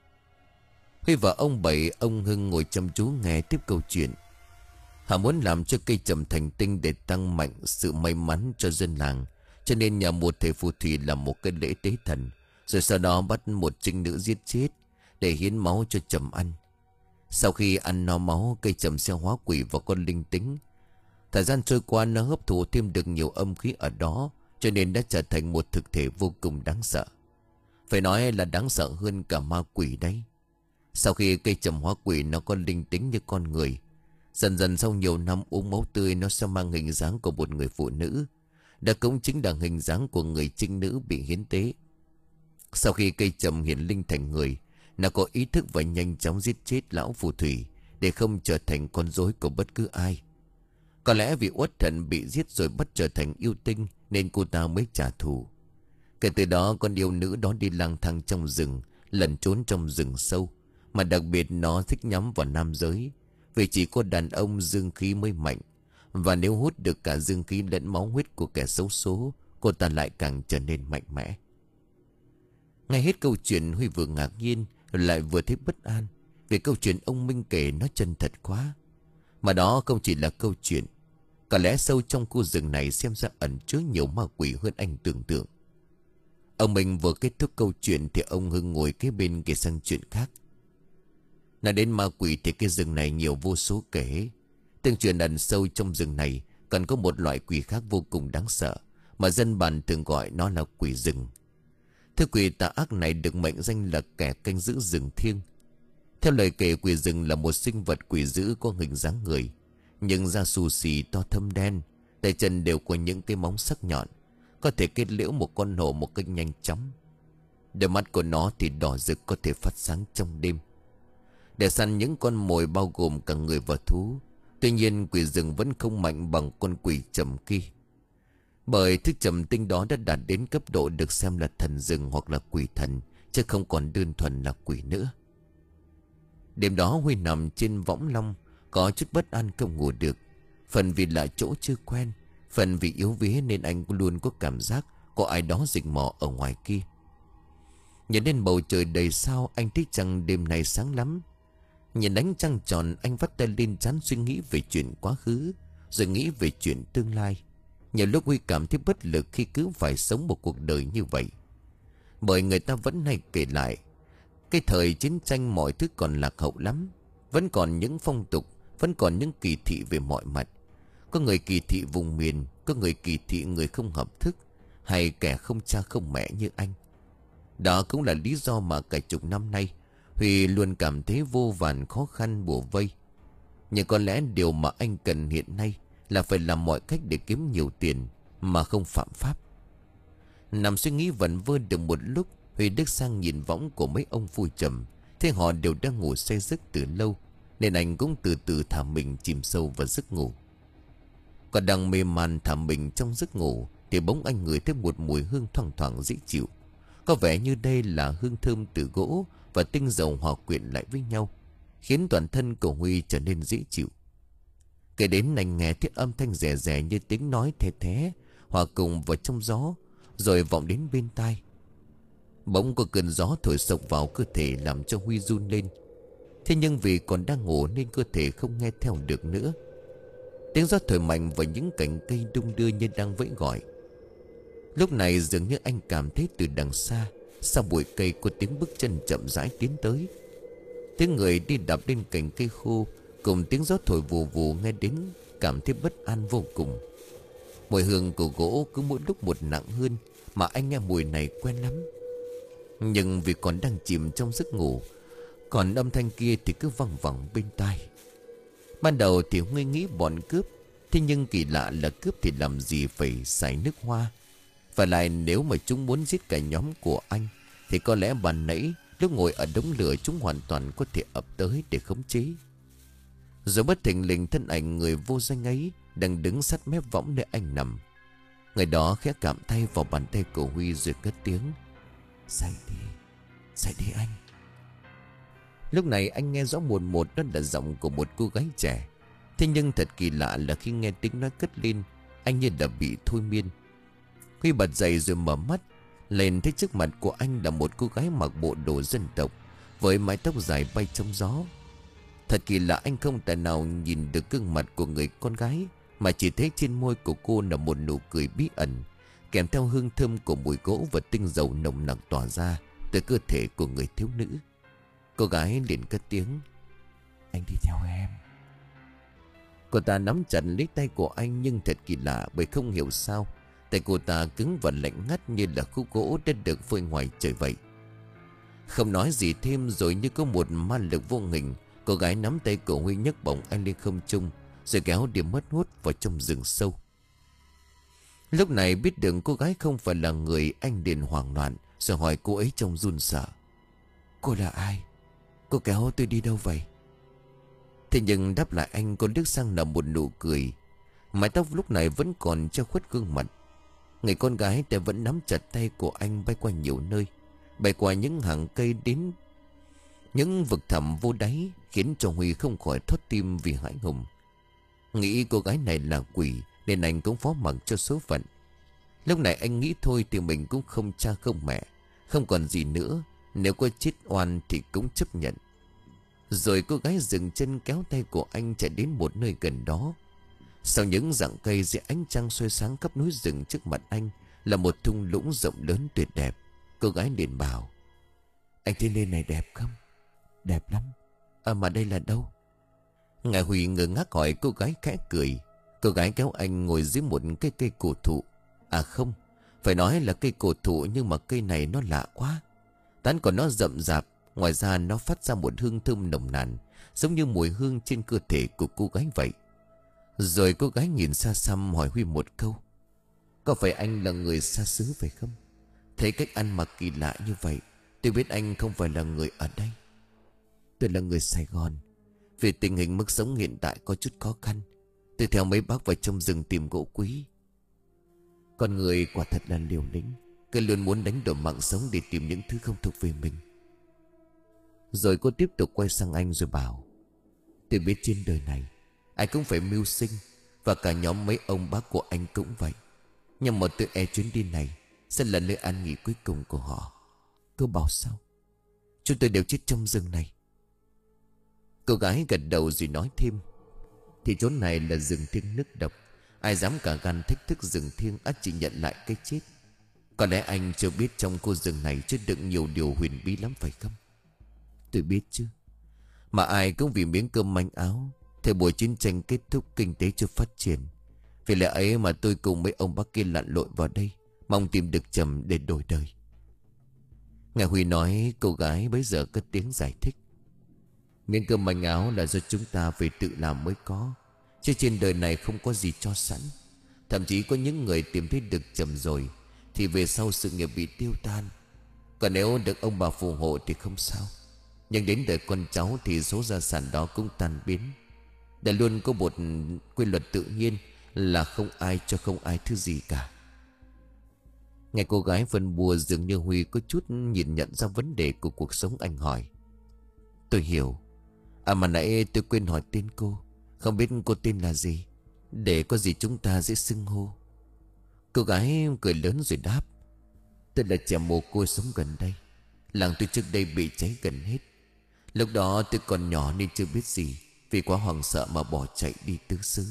Huy và ông Bảy, ông Hưng ngồi chăm chú nghe tiếp câu chuyện. Họ muốn làm cho cây trầm thành tinh để tăng mạnh sự may mắn cho dân làng, cho nên nhà một thầy phù thủy làm một cái lễ tế thần, rồi sau đó bắt một trinh nữ giết chết để hiến máu cho trầm ăn. Sau khi ăn no máu, cây trầm sẽ hóa quỷ vào con linh tính. Thời gian trôi qua, nó hấp thụ thêm được nhiều âm khí ở đó, cho nên đã trở thành một thực thể vô cùng đáng sợ. Phải nói là đáng sợ hơn cả ma quỷ đấy. Sau khi cây trầm hóa quỷ, nó có linh tính như con người. Dần dần sau nhiều năm uống máu tươi, nó sẽ mang hình dáng của một người phụ nữ. Đó cũng chính là hình dáng của người trinh nữ bị hiến tế. Sau khi cây trầm hiển linh thành người, nó có ý thức và nhanh chóng giết chết lão phù thủy để không trở thành con rối của bất cứ ai. Có lẽ vì uất hận bị giết rồi bắt trở thành yêu tinh nên cô ta mới trả thù. Kể từ đó con yêu nữ đó đi lang thang trong rừng, lẩn trốn trong rừng sâu. Mà đặc biệt nó thích nhắm vào nam giới, vì chỉ có đàn ông dương khí mới mạnh. Và nếu hút được cả dương khí lẫn máu huyết của kẻ xấu số, cô ta lại càng trở nên mạnh mẽ. Nghe hết câu chuyện, Huy vừa ngạc nhiên lại vừa thấy bất an, vì câu chuyện ông Minh kể nó chân thật quá. Mà đó không chỉ là câu chuyện, có lẽ sâu trong khu rừng này xem ra ẩn chứa nhiều ma quỷ hơn anh tưởng tượng. Ông Minh vừa kết thúc câu chuyện thì ông Hưng ngồi kế bên kể sang chuyện khác. Nói đến ma quỷ thì cái rừng này nhiều vô số kể. Tương truyền ẩn sâu trong rừng này còn có một loại quỷ khác vô cùng đáng sợ, mà dân bản thường gọi nó là quỷ rừng. Thứ quỷ tà ác này được mệnh danh là kẻ canh giữ rừng thiêng. Theo lời kể, quỷ rừng là một sinh vật quỷ dữ có hình dáng người, nhưng da xù xì to thâm đen, tay chân đều có những cái móng sắc nhọn, có thể kết liễu một con hổ một cách nhanh chóng. Đôi mắt của nó thì đỏ rực, có thể phát sáng trong đêm. Để săn những con mồi bao gồm cả người và thú, Tuy nhiên quỷ rừng vẫn không mạnh bằng con quỷ trầm kia. Bởi thức trầm tinh đó đã đạt đến cấp độ được xem là thần rừng hoặc là quỷ thần, chứ không còn đơn thuần là quỷ nữa. Đêm đó Huy nằm trên võng long, có chút bất an không ngủ được. Phần vì là chỗ chưa quen, phần vì yếu vía nên anh luôn có cảm giác có ai đó rình mò ở ngoài kia. Nhìn lên bầu trời đầy sao, anh thích trăng đêm nay sáng lắm. Nhìn ánh trăng tròn, anh vắt tay lên trán suy nghĩ về chuyện quá khứ, rồi nghĩ về chuyện tương lai. Nhiều lúc Huy cảm thấy bất lực khi cứ phải sống một cuộc đời như vậy. Bởi người ta vẫn hay kể lại, cái thời chiến tranh mọi thứ còn lạc hậu lắm. Vẫn còn những phong tục, vẫn còn những kỳ thị về mọi mặt. Có người kỳ thị vùng miền, có người kỳ thị người không hợp thức, hay kẻ không cha không mẹ như anh. Đó cũng là lý do mà cả chục năm nay Huy luôn cảm thấy vô vàn khó khăn bủa vây. Nhưng có lẽ điều mà anh cần hiện nay là phải làm mọi cách để kiếm nhiều tiền mà không phạm pháp. Nằm suy nghĩ vẩn vơ được một lúc, Huy Đức sang nhìn võng của mấy ông phu trầm. Thế họ đều đang ngủ say giấc từ lâu, nên anh cũng từ từ thả mình chìm sâu vào giấc ngủ. Còn đang mê man thả mình trong giấc ngủ thì bỗng anh ngửi thấy một mùi hương thoang thoảng dễ chịu. Có vẻ như đây là hương thơm từ gỗ và tinh dầu hòa quyện lại với nhau, khiến toàn thân của Huy trở nên dễ chịu. Kể đến anh nghe thấy âm thanh rè rè như tiếng nói the thé hòa cùng vào trong gió, rồi vọng đến bên tai. Bỗng có cơn gió thổi sộc vào cơ thể làm cho Huy run lên. Thế nhưng vì còn đang ngủ nên cơ thể không nghe theo được nữa. Tiếng gió thổi mạnh vào những cành cây đung đưa như đang vẫy gọi. Lúc này dường như anh cảm thấy từ đằng xa, sau bụi cây có tiếng bước chân chậm rãi tiến tới. Tiếng người đi đạp lên cành cây khô cùng tiếng gió thổi vù vù nghe đến cảm thấy bất an vô cùng. Mùi hương của gỗ cứ mỗi lúc một nặng hơn, mà anh nghe mùi này quen lắm. Nhưng vì còn đang chìm trong giấc ngủ, còn âm thanh kia thì cứ văng vẳng bên tai. Ban đầu thì Huy nghĩ bọn cướp, thế nhưng kỳ lạ là cướp thì làm gì phải xài nước hoa. Và lại nếu mà chúng muốn giết cả nhóm của anh thì có lẽ ban nãy lúc ngồi ở đống lửa chúng hoàn toàn có thể ập tới để khống chế. Rồi bất thình lình thân ảnh người vô danh ấy đang đứng sát mép võng nơi anh nằm. Người đó khẽ chạm tay vào bàn tay của Huy rồi cất tiếng: "Dậy đi, dậy đi anh." Lúc này anh nghe rõ một một đó là giọng của một cô gái trẻ. Thế nhưng thật kỳ lạ là khi nghe tiếng nói cất lên, anh như đã bị thôi miên. Huy bật dậy rồi mở mắt lên, thấy trước mặt của anh là một cô gái mặc bộ đồ dân tộc với mái tóc dài bay trong gió. Thật kỳ lạ, anh không thể nào nhìn được gương mặt của người con gái, mà chỉ thấy trên môi của cô là một nụ cười bí ẩn, kèm theo hương thơm của mùi gỗ và tinh dầu nồng nặc tỏa ra từ cơ thể của người thiếu nữ. Cô gái liền cất tiếng: "Anh đi theo em." Cô ta nắm chặt lấy tay của anh, nhưng thật kỳ lạ bởi không hiểu sao tay cô ta cứng và lạnh ngắt như là khúc gỗ đã được phơi ngoài trời vậy. Không nói gì thêm, rồi như có một ma lực vô hình, cô gái nắm tay của Huy nhấc bổng anh lên không trung, rồi kéo đi mất hút vào trong rừng sâu. Lúc này biết được cô gái không phải là người, anh liền hoảng loạn rồi hỏi cô ấy trông run sợ: "Cô là ai? Cô kéo tôi đi đâu vậy?" Thế nhưng đáp lại anh, cô Đức Sang là một nụ cười. Mái tóc lúc này vẫn còn che khuất gương mặt. Người con gái ta vẫn nắm chặt tay của anh, bay qua nhiều nơi, bay qua những hàng cây đến những vực thẳm vô đáy, khiến cho Huy không khỏi thót tim vì hãi hùng. Nghĩ cô gái này là quỷ nên anh cũng phó mặc cho số phận. Lúc này anh nghĩ thôi thì mình cũng không cha không mẹ, không còn gì nữa, nếu có chết oan thì cũng chấp nhận. Rồi cô gái dừng chân kéo tay của anh chạy đến một nơi gần đó. Sau những rặng cây dưới ánh trăng soi sáng khắp núi rừng, trước mặt anh là một thung lũng rộng lớn tuyệt đẹp. Cô gái liền bảo: "Anh thấy nơi này đẹp không?" "Đẹp lắm." "À mà đây là đâu?" Ngài Huy ngơ ngác hỏi. Cô gái khẽ cười. Cô gái kéo anh ngồi dưới một cây cây cổ thụ. À không, phải nói là cây cổ thụ, nhưng mà cây này nó lạ quá. Tán của nó rậm rạp, ngoài ra nó phát ra một hương thơm nồng nàn, giống như mùi hương trên cơ thể của cô gái vậy. Rồi cô gái nhìn xa xăm hỏi Huy một câu: "Có phải anh là người xa xứ phải không? Thấy cách ăn mặc kỳ lạ như vậy, tôi biết anh không phải là người ở đây." "Tôi là người Sài Gòn. Vì tình hình mức sống hiện tại có chút khó khăn, tôi theo mấy bác vào trong rừng tìm gỗ quý. Con người quả thật là liều lĩnh, cứ luôn muốn đánh đổi mạng sống để tìm những thứ không thuộc về mình. Rồi cô tiếp tục quay sang anh rồi bảo: tôi biết trên đời này ai cũng phải mưu sinh, và cả nhóm mấy ông bác của anh cũng vậy. Nhưng mà tôi e chuyến đi này sẽ là nơi an nghỉ cuối cùng của họ. Cô bảo sao? Chúng tôi đều chết trong rừng này. Cô gái gật đầu rồi nói thêm: thì chốn này là rừng thiêng nước độc, ai dám cả gan thách thức rừng thiêng ắt chỉ nhận lại cái chết. Có lẽ anh chưa biết trong khu rừng này chứa đựng nhiều điều huyền bí lắm phải không? Tôi biết chứ. Mà ai cũng vì miếng cơm manh áo. Thời buổi chiến tranh kết thúc, kinh tế chưa phát triển. Vì lẽ ấy mà tôi cùng mấy ông bác kia lặn lội vào đây, mong tìm được chồng để đổi đời. Nghe Huy nói, cô gái bấy giờ cất tiếng giải thích: miếng cơm manh áo là do chúng ta phải tự làm mới có, chứ trên đời này không có gì cho sẵn. Thậm chí có những người tìm thấy được chồng rồi thì về sau sự nghiệp bị tiêu tan. Còn nếu được ông bà phù hộ thì không sao, nhưng đến đời con cháu thì số gia sản đó cũng tan biến. Để luôn có một quy luật tự nhiên là không ai cho không ai thứ gì cả. Nghe cô gái phân bua, dường như Huy có chút nhìn nhận ra vấn đề của cuộc sống. Anh hỏi: tôi hiểu. À mà nãy tôi quên hỏi tên cô. Không biết cô tên là gì, để có gì chúng ta dễ xưng hô. Cô gái cười lớn rồi đáp: tôi là trẻ mồ côi sống gần đây. Làng tôi trước đây bị cháy gần hết. Lúc đó tôi còn nhỏ nên chưa biết gì, vì quá hoảng sợ mà bỏ chạy đi tứ xứ.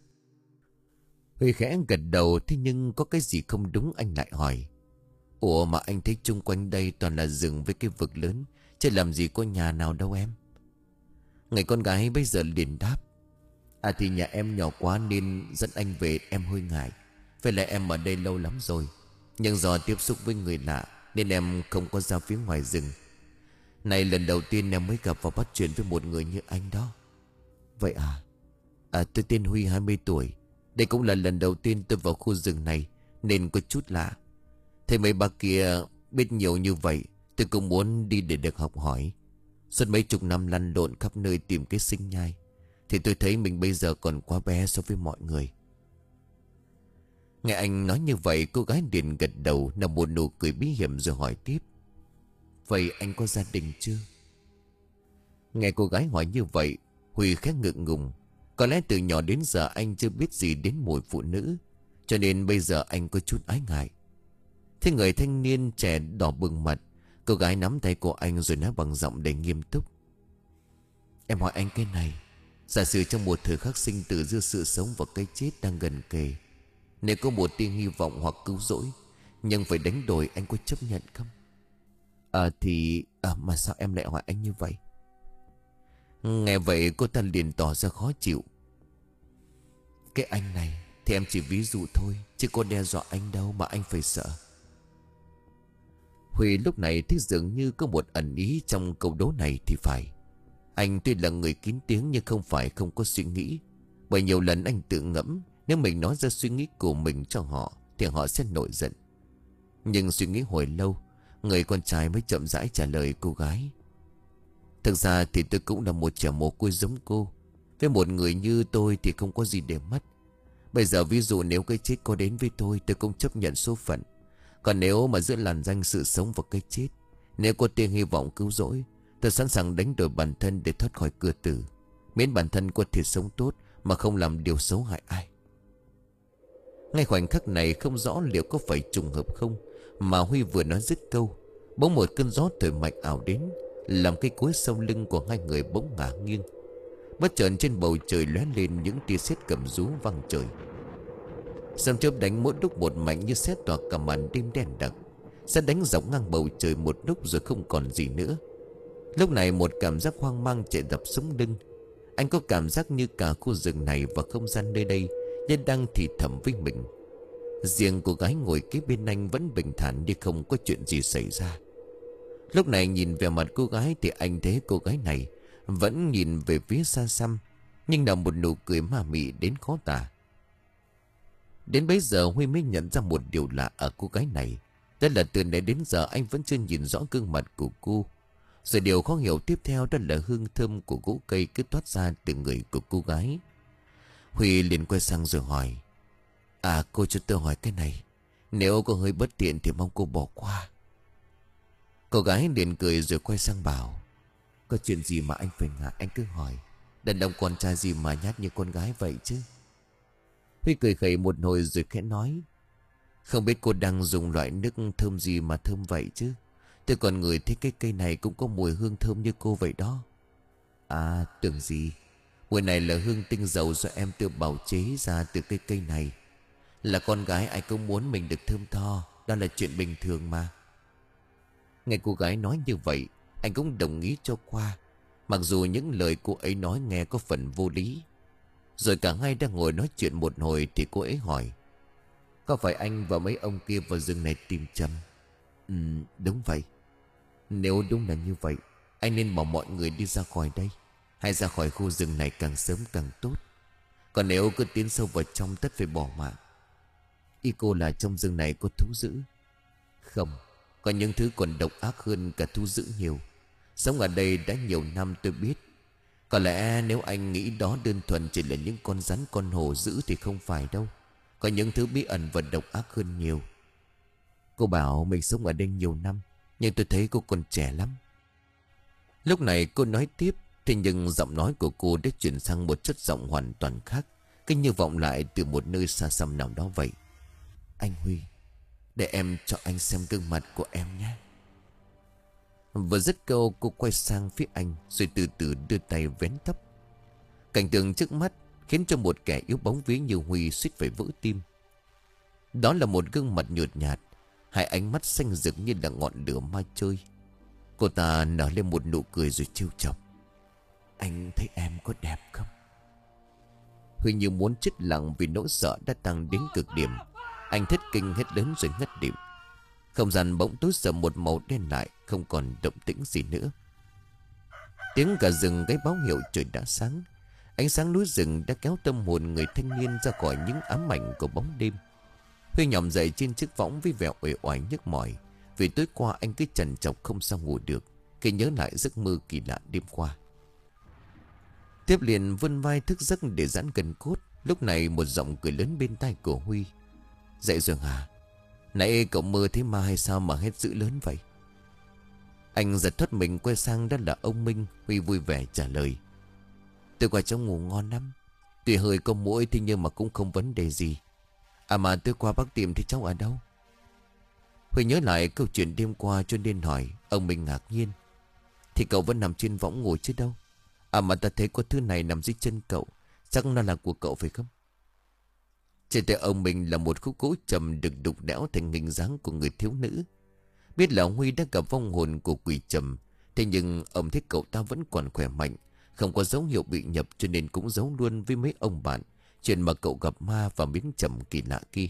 Huy khẽ gật đầu. Thế nhưng có cái gì không đúng, anh lại hỏi: ủa mà anh thấy chung quanh đây toàn là rừng với cái vực lớn, chứ làm gì có nhà nào đâu em. Người con gái bây giờ liền đáp: à thì nhà em nhỏ quá nên dẫn anh về em hơi ngại. Vậy là em ở đây lâu lắm rồi, nhưng do tiếp xúc với người lạ nên em không có ra phía ngoài rừng. Này lần đầu tiên em mới gặp và bắt chuyện với một người như anh đó. Vậy à? À tôi tên Huy, hai mươi tuổi. Đây cũng là lần đầu tiên tôi vào khu rừng này nên có chút lạ. Thấy mấy bác kia biết nhiều như vậy, tôi cũng muốn đi để được học hỏi. Suốt mấy chục năm lăn lộn khắp nơi tìm cái sinh nhai, thì tôi thấy mình bây giờ còn quá bé so với mọi người. Nghe anh nói như vậy, cô gái liền gật đầu, nở một nụ cười bí hiểm rồi hỏi tiếp: vậy anh có gia đình chưa? Nghe cô gái hỏi như vậy, Huy khẽ ngượng ngùng. Có lẽ từ nhỏ đến giờ anh chưa biết gì đến mùi phụ nữ, cho nên bây giờ anh có chút ái ngại. Thế người thanh niên trẻ đỏ bừng mặt. Cô gái nắm tay của anh rồi nói bằng giọng đầy nghiêm túc: em hỏi anh cái này. Giả sử trong một thời khắc sinh tử giữa sự sống và cái chết đang gần kề, nếu có một tia hy vọng hoặc cứu rỗi, nhưng phải đánh đổi, anh có chấp nhận không? À thì à, mà sao em lại hỏi anh như vậy? Nghe vậy cô ta liền tỏ ra khó chịu. Cái anh này thì em chỉ ví dụ thôi, chứ có đe dọa anh đâu mà anh phải sợ. Huy lúc này thấy dường như có một ẩn ý trong câu đố này thì phải. Anh tuy là người kín tiếng nhưng không phải không có suy nghĩ. Bởi nhiều lần anh tự ngẫm, nếu mình nói ra suy nghĩ của mình cho họ thì họ sẽ nổi giận. Nhưng suy nghĩ hồi lâu, người con trai mới chậm rãi trả lời cô gái: thực ra thì tôi cũng là một trẻ mồ côi giống cô. Với một người như tôi thì không có gì để mất. Bây giờ ví dụ nếu cái chết có đến với tôi, tôi cũng chấp nhận số phận. Còn nếu mà giữa làn ranh sự sống và cái chết, nếu có tia hy vọng cứu rỗi, tôi sẵn sàng đánh đổi bản thân để thoát khỏi cửa tử, miễn bản thân có thể sống tốt mà không làm điều xấu hại ai. Ngay khoảnh khắc này không rõ liệu có phải trùng hợp không, mà Huy vừa nói dứt câu, bỗng một cơn gió thổi mạnh ảo đến, làm cây cối sau lưng của hai người bỗng ngả nghiêng. Bất chợt trên bầu trời lóe lên những tia sét cầm rú vang trời. Sấm chớp đánh mỗi lúc một mạnh như sét tỏa cả màn đêm đen đặc. Sét đánh dọc ngang bầu trời một lúc rồi không còn gì nữa. Lúc này một cảm giác hoang mang chạy dọc sống lưng. Anh có cảm giác như cả khu rừng này và không gian nơi đây như đang thì thầm với mình. Riêng cô gái ngồi kế bên anh vẫn bình thản như không có chuyện gì xảy ra. Lúc này nhìn về mặt cô gái thì anh thấy cô gái này vẫn nhìn về phía xa xăm, nhưng là một nụ cười ma mị đến khó tả. Đến bấy giờ Huy mới nhận ra một điều lạ ở cô gái này. Đó là từ nãy đến giờ anh vẫn chưa nhìn rõ gương mặt của cô. Rồi điều khó hiểu tiếp theo đó là hương thơm của gỗ cây cứ toát ra từ người của cô gái. Huy liền quay sang rồi hỏi: À, cô cho tôi hỏi cái này, nếu có hơi bất tiện thì mong cô bỏ qua. Cô gái liền cười rồi quay sang bảo: Có chuyện gì mà anh phải ngại, anh cứ hỏi. Đàn ông con trai gì mà nhát như con gái vậy chứ. Huy cười khẩy một hồi rồi khẽ nói: Không biết cô đang dùng loại nước thơm gì mà thơm vậy chứ. Tôi còn ngửi thấy cái cây này cũng có mùi hương thơm như cô vậy đó. À, tưởng gì. Mùi này là hương tinh dầu do em tự bào chế ra từ cây cây này. Là con gái ai cũng muốn mình được thơm tho, đó là chuyện bình thường mà. Nghe cô gái nói như vậy, anh cũng đồng ý cho qua, mặc dù những lời cô ấy nói nghe có phần vô lý. Rồi cả hai đang ngồi nói chuyện một hồi thì cô ấy hỏi: Có phải anh và mấy ông kia vào rừng này tìm Trầm? Ừ, đúng vậy. Nếu đúng là như vậy, anh nên bảo mọi người đi ra khỏi đây, hay ra khỏi khu rừng này càng sớm càng tốt. Còn nếu cứ tiến sâu vào trong tất phải bỏ mạng. Ý cô là trong rừng này có thú dữ? Không, có những thứ còn độc ác hơn cả thú dữ nhiều. Sống ở đây đã nhiều năm tôi biết. Có lẽ nếu anh nghĩ đó đơn thuần chỉ là những con rắn con hổ dữ thì không phải đâu. Có những thứ bí ẩn và độc ác hơn nhiều. Cô bảo mình sống ở đây nhiều năm, nhưng tôi thấy cô còn trẻ lắm. Lúc này cô nói tiếp, thế nhưng giọng nói của cô đã chuyển sang một chất giọng hoàn toàn khác, cứ như vọng lại từ một nơi xa xăm nào đó vậy. Anh Huy, để em cho anh xem gương mặt của em nhé. Vừa dứt câu, cô quay sang phía anh rồi từ từ đưa tay vén tóc. Cảnh tượng trước mắt khiến cho một kẻ yếu bóng vía như Huy suýt phải vỡ tim. Đó là một gương mặt nhợt nhạt, hai ánh mắt xanh rực như là ngọn lửa ma chơi. Cô ta nở lên một nụ cười rồi trêu chọc: Anh thấy em có đẹp không? Huy như muốn chết lặng vì nỗi sợ đã tăng đến cực điểm. Anh thất kinh hết lớn rồi ngất lịm. Không gian bỗng tối sầm một màu đen lại, không còn động tĩnh gì nữa. Tiếng gà rừng gáy báo hiệu trời đã sáng. Ánh sáng núi rừng đã kéo tâm hồn người thanh niên ra khỏi những ám ảnh của bóng đêm. Huy nhòm dậy trên chiếc võng với vẻ uể oải nhức mỏi, vì tối qua anh cứ trằn trọc không sao ngủ được khi nhớ lại giấc mơ kỳ lạ đêm qua. Tiếp liền vươn vai thức giấc để giãn gần cốt. Lúc này một giọng cười lớn bên tai của Huy: Dậy rồi hả? Nãy cậu mơ thấy ma hay sao mà hét dữ lớn vậy? Anh giật thoát mình quay sang, đó là ông Minh. Huy vui vẻ trả lời: Tôi qua trong ngủ ngon lắm. Tuy hơi có mũi thế nhưng mà cũng không vấn đề gì. À mà tôi qua bác tìm thì cháu ở đâu? Huy nhớ lại câu chuyện đêm qua cho nên hỏi. Ông Minh ngạc nhiên: Thì cậu vẫn nằm trên võng ngồi chứ đâu. À mà ta thấy có thứ này nằm dưới chân cậu, chắc nó là của cậu phải không? Trên tay ông Minh là một khúc gỗ trầm được đục đẽo thành hình dáng của người thiếu nữ. Biết là Huy đã gặp vong hồn của quỷ trầm, thế nhưng ông thấy cậu ta vẫn còn khỏe mạnh, không có dấu hiệu bị nhập, cho nên cũng giấu luôn với mấy ông bạn chuyện mà cậu gặp ma và miếng trầm kỳ lạ kia.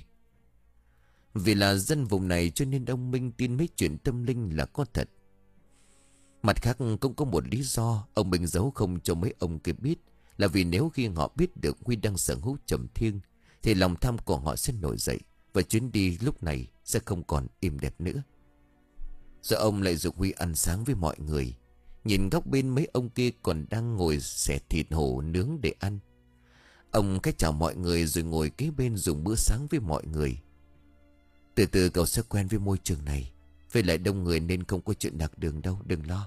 Vì là dân vùng này cho nên ông Minh tin mấy chuyện tâm linh là có thật. Mặt khác cũng có một lý do ông Minh giấu không cho mấy ông kia biết, là vì nếu khi họ biết được Huy đang sở hữu trầm thiêng thì lòng tham của họ sẽ nổi dậy, và chuyến đi lúc này sẽ không còn êm đẹp nữa. Rồi ông lại giục Huy ăn sáng với mọi người. Nhìn góc bên mấy ông kia còn đang ngồi xẻ thịt hổ nướng để ăn. Ông cách chào mọi người rồi ngồi kế bên dùng bữa sáng với mọi người. Từ từ cậu sẽ quen với môi trường này, với lại đông người nên không có chuyện lạc đường đâu, đừng lo.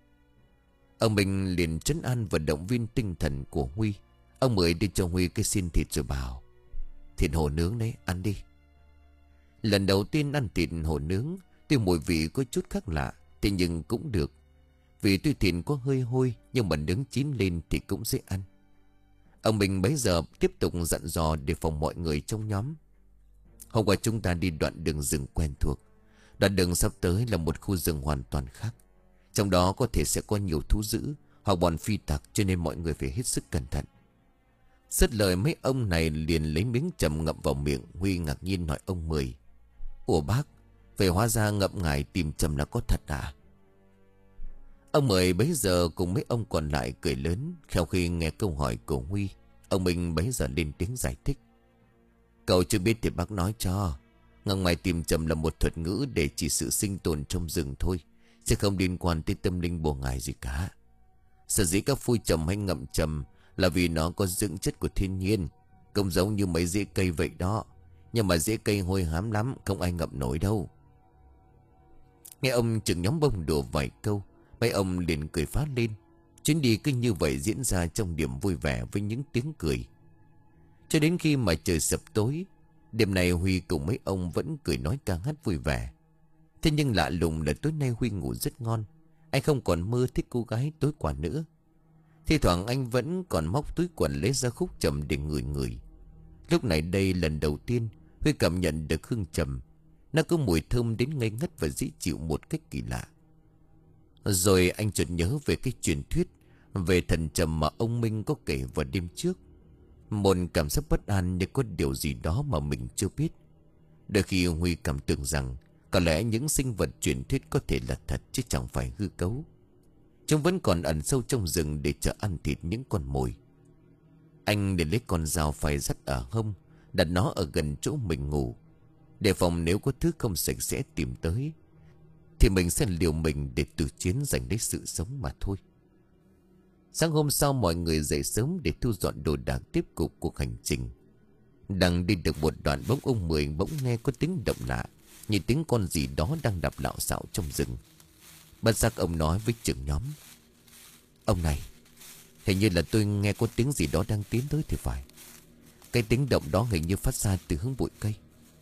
Ông Minh liền trấn an và động viên tinh thần của Huy. Ông mời đi cho Huy cái xiên thịt rồi bảo: Thịt hổ nướng đấy, ăn đi. Lần đầu tiên ăn thịt hổ nướng, tuy mùi vị có chút khác lạ, thế nhưng cũng được. Vì tuy thịt có hơi hôi, nhưng mà nướng chín lên thì cũng dễ ăn. Ông Minh bấy giờ tiếp tục dặn dò để phòng mọi người trong nhóm. Hôm qua chúng ta đi đoạn đường rừng quen thuộc. Đoạn đường sắp tới là một khu rừng hoàn toàn khác. Trong đó có thể sẽ có nhiều thú dữ hoặc bọn phi tặc, cho nên mọi người phải hết sức cẩn thận. Dứt lời mấy ông này liền lấy miếng trầm ngậm vào miệng. Huy ngạc nhiên hỏi ông Mười: Ủa bác, vậy hóa ra ngậm ngài tìm trầm là có thật à? Ông Mười bấy giờ cùng mấy ông còn lại cười lớn. Sau khi nghe câu hỏi của Huy, ông Minh bấy giờ lên tiếng giải thích: Cậu chưa biết thì bác nói cho. Ngậm ngài tìm trầm là một thuật ngữ để chỉ sự sinh tồn trong rừng thôi, chứ không liên quan tới tâm linh bùa ngải gì cả. Sở dĩ các phôi trầm hay ngậm trầm là vì nó có dưỡng chất của thiên nhiên, cũng giống như mấy rễ cây vậy đó. Nhưng mà rễ cây hôi hám lắm, không ai ngậm nổi đâu. Nghe ông trưởng nhóm bông đùa vài câu, mấy ông liền cười phá lên. Chuyến đi cứ như vậy diễn ra trong niềm vui vẻ với những tiếng cười. Cho đến khi mà trời sập tối, đêm nay Huy cùng mấy ông vẫn cười nói ca hát vui vẻ. Thế nhưng lạ lùng là tối nay Huy ngủ rất ngon. Anh không còn mơ thích cô gái tối qua nữa. Thi thoảng anh vẫn còn móc túi quần lấy ra khúc trầm để ngửi ngửi. Lúc này đây lần đầu tiên Huy cảm nhận được hương trầm. Nó có mùi thơm đến ngây ngất và dễ chịu một cách kỳ lạ. Rồi anh chợt nhớ về cái truyền thuyết về thần trầm mà ông Minh có kể vào đêm trước. Một cảm giác bất an như có điều gì đó mà mình chưa biết. Đôi khi Huy cảm tưởng rằng có lẽ những sinh vật truyền thuyết có thể là thật chứ chẳng phải hư cấu. Chúng vẫn còn ẩn sâu trong rừng để chờ ăn thịt những con mồi. Anh để lấy con dao phai dắt ở hông, đặt nó ở gần chỗ mình ngủ, để phòng nếu có thứ không sạch sẽ tìm tới thì mình sẽ liều mình để từ chiến giành lấy sự sống mà thôi. Sáng hôm sau mọi người dậy sớm để thu dọn đồ đạc tiếp tục cuộc hành trình. Đang đi được một đoạn bỗng ông Mười bỗng nghe có tiếng động lạ, như tiếng con gì đó đang đạp lạo xạo trong rừng. Bất giác ông nói với trưởng nhóm: "Ông này, hình như là tôi nghe có tiếng gì đó đang tiến tới thì phải. Cái tiếng động đó hình như phát ra từ hướng bụi cây."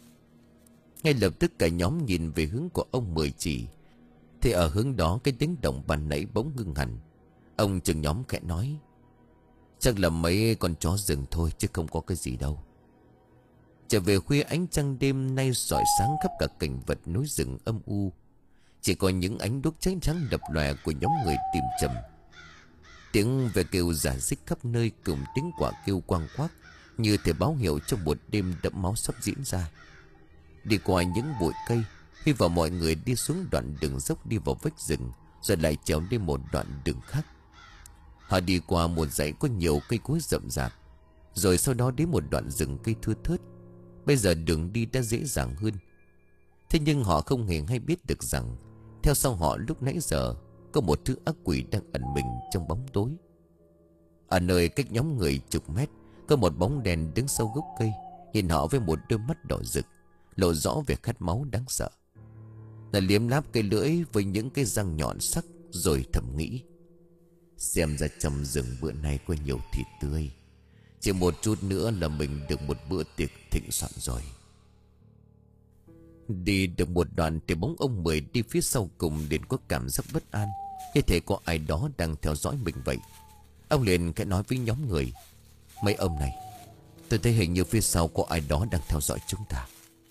Ngay lập tức cả nhóm nhìn về hướng của ông Mười chỉ, thì ở hướng đó cái tiếng động ban nãy bỗng ngưng hẳn. Ông trưởng nhóm khẽ nói: "Chắc là mấy con chó rừng thôi chứ không có cái gì đâu." Trở về khuya, ánh trăng đêm nay rọi sáng khắp cả cảnh vật núi rừng âm u. Chỉ có những ánh đuốc cháy trắng lập lòe của nhóm người tìm trầm. Tiếng ve kêu rả rích khắp nơi cùng tiếng quả kêu quang quác, như thể báo hiệu cho một đêm đẫm máu sắp diễn ra. Đi qua những bụi cây, Huy và mọi người đi xuống đoạn đường dốc đi vào vách rừng, rồi lại trèo lên một đoạn đường khác. Họ đi qua một dãy có nhiều cây cối rậm rạp, rồi sau đó đến một đoạn rừng cây thưa thớt. Bây giờ đường đi đã dễ dàng hơn. Thế nhưng họ không hề hay biết được rằng theo sau họ lúc nãy giờ có một thứ ác quỷ đang ẩn mình trong bóng tối. Ở nơi cách nhóm người chục mét, có một bóng đèn đứng sau gốc cây, nhìn họ với một đôi mắt đỏ rực, lộ rõ vẻ khát máu đáng sợ. Nó liếm láp cây lưỡi với những cái răng nhọn sắc, rồi thầm nghĩ: xem ra trong rừng bữa nay có nhiều thịt tươi. Chỉ một chút nữa là mình được một bữa tiệc thịnh soạn rồi. Đi được một đoạn thì bóng ông Mười đi phía sau cùng liền có cảm giác bất an, như thể có ai đó đang theo dõi mình vậy. Ông liền khẽ nói với nhóm người: "Mấy ông này, tôi thấy hình như phía sau có ai đó đang theo dõi chúng ta."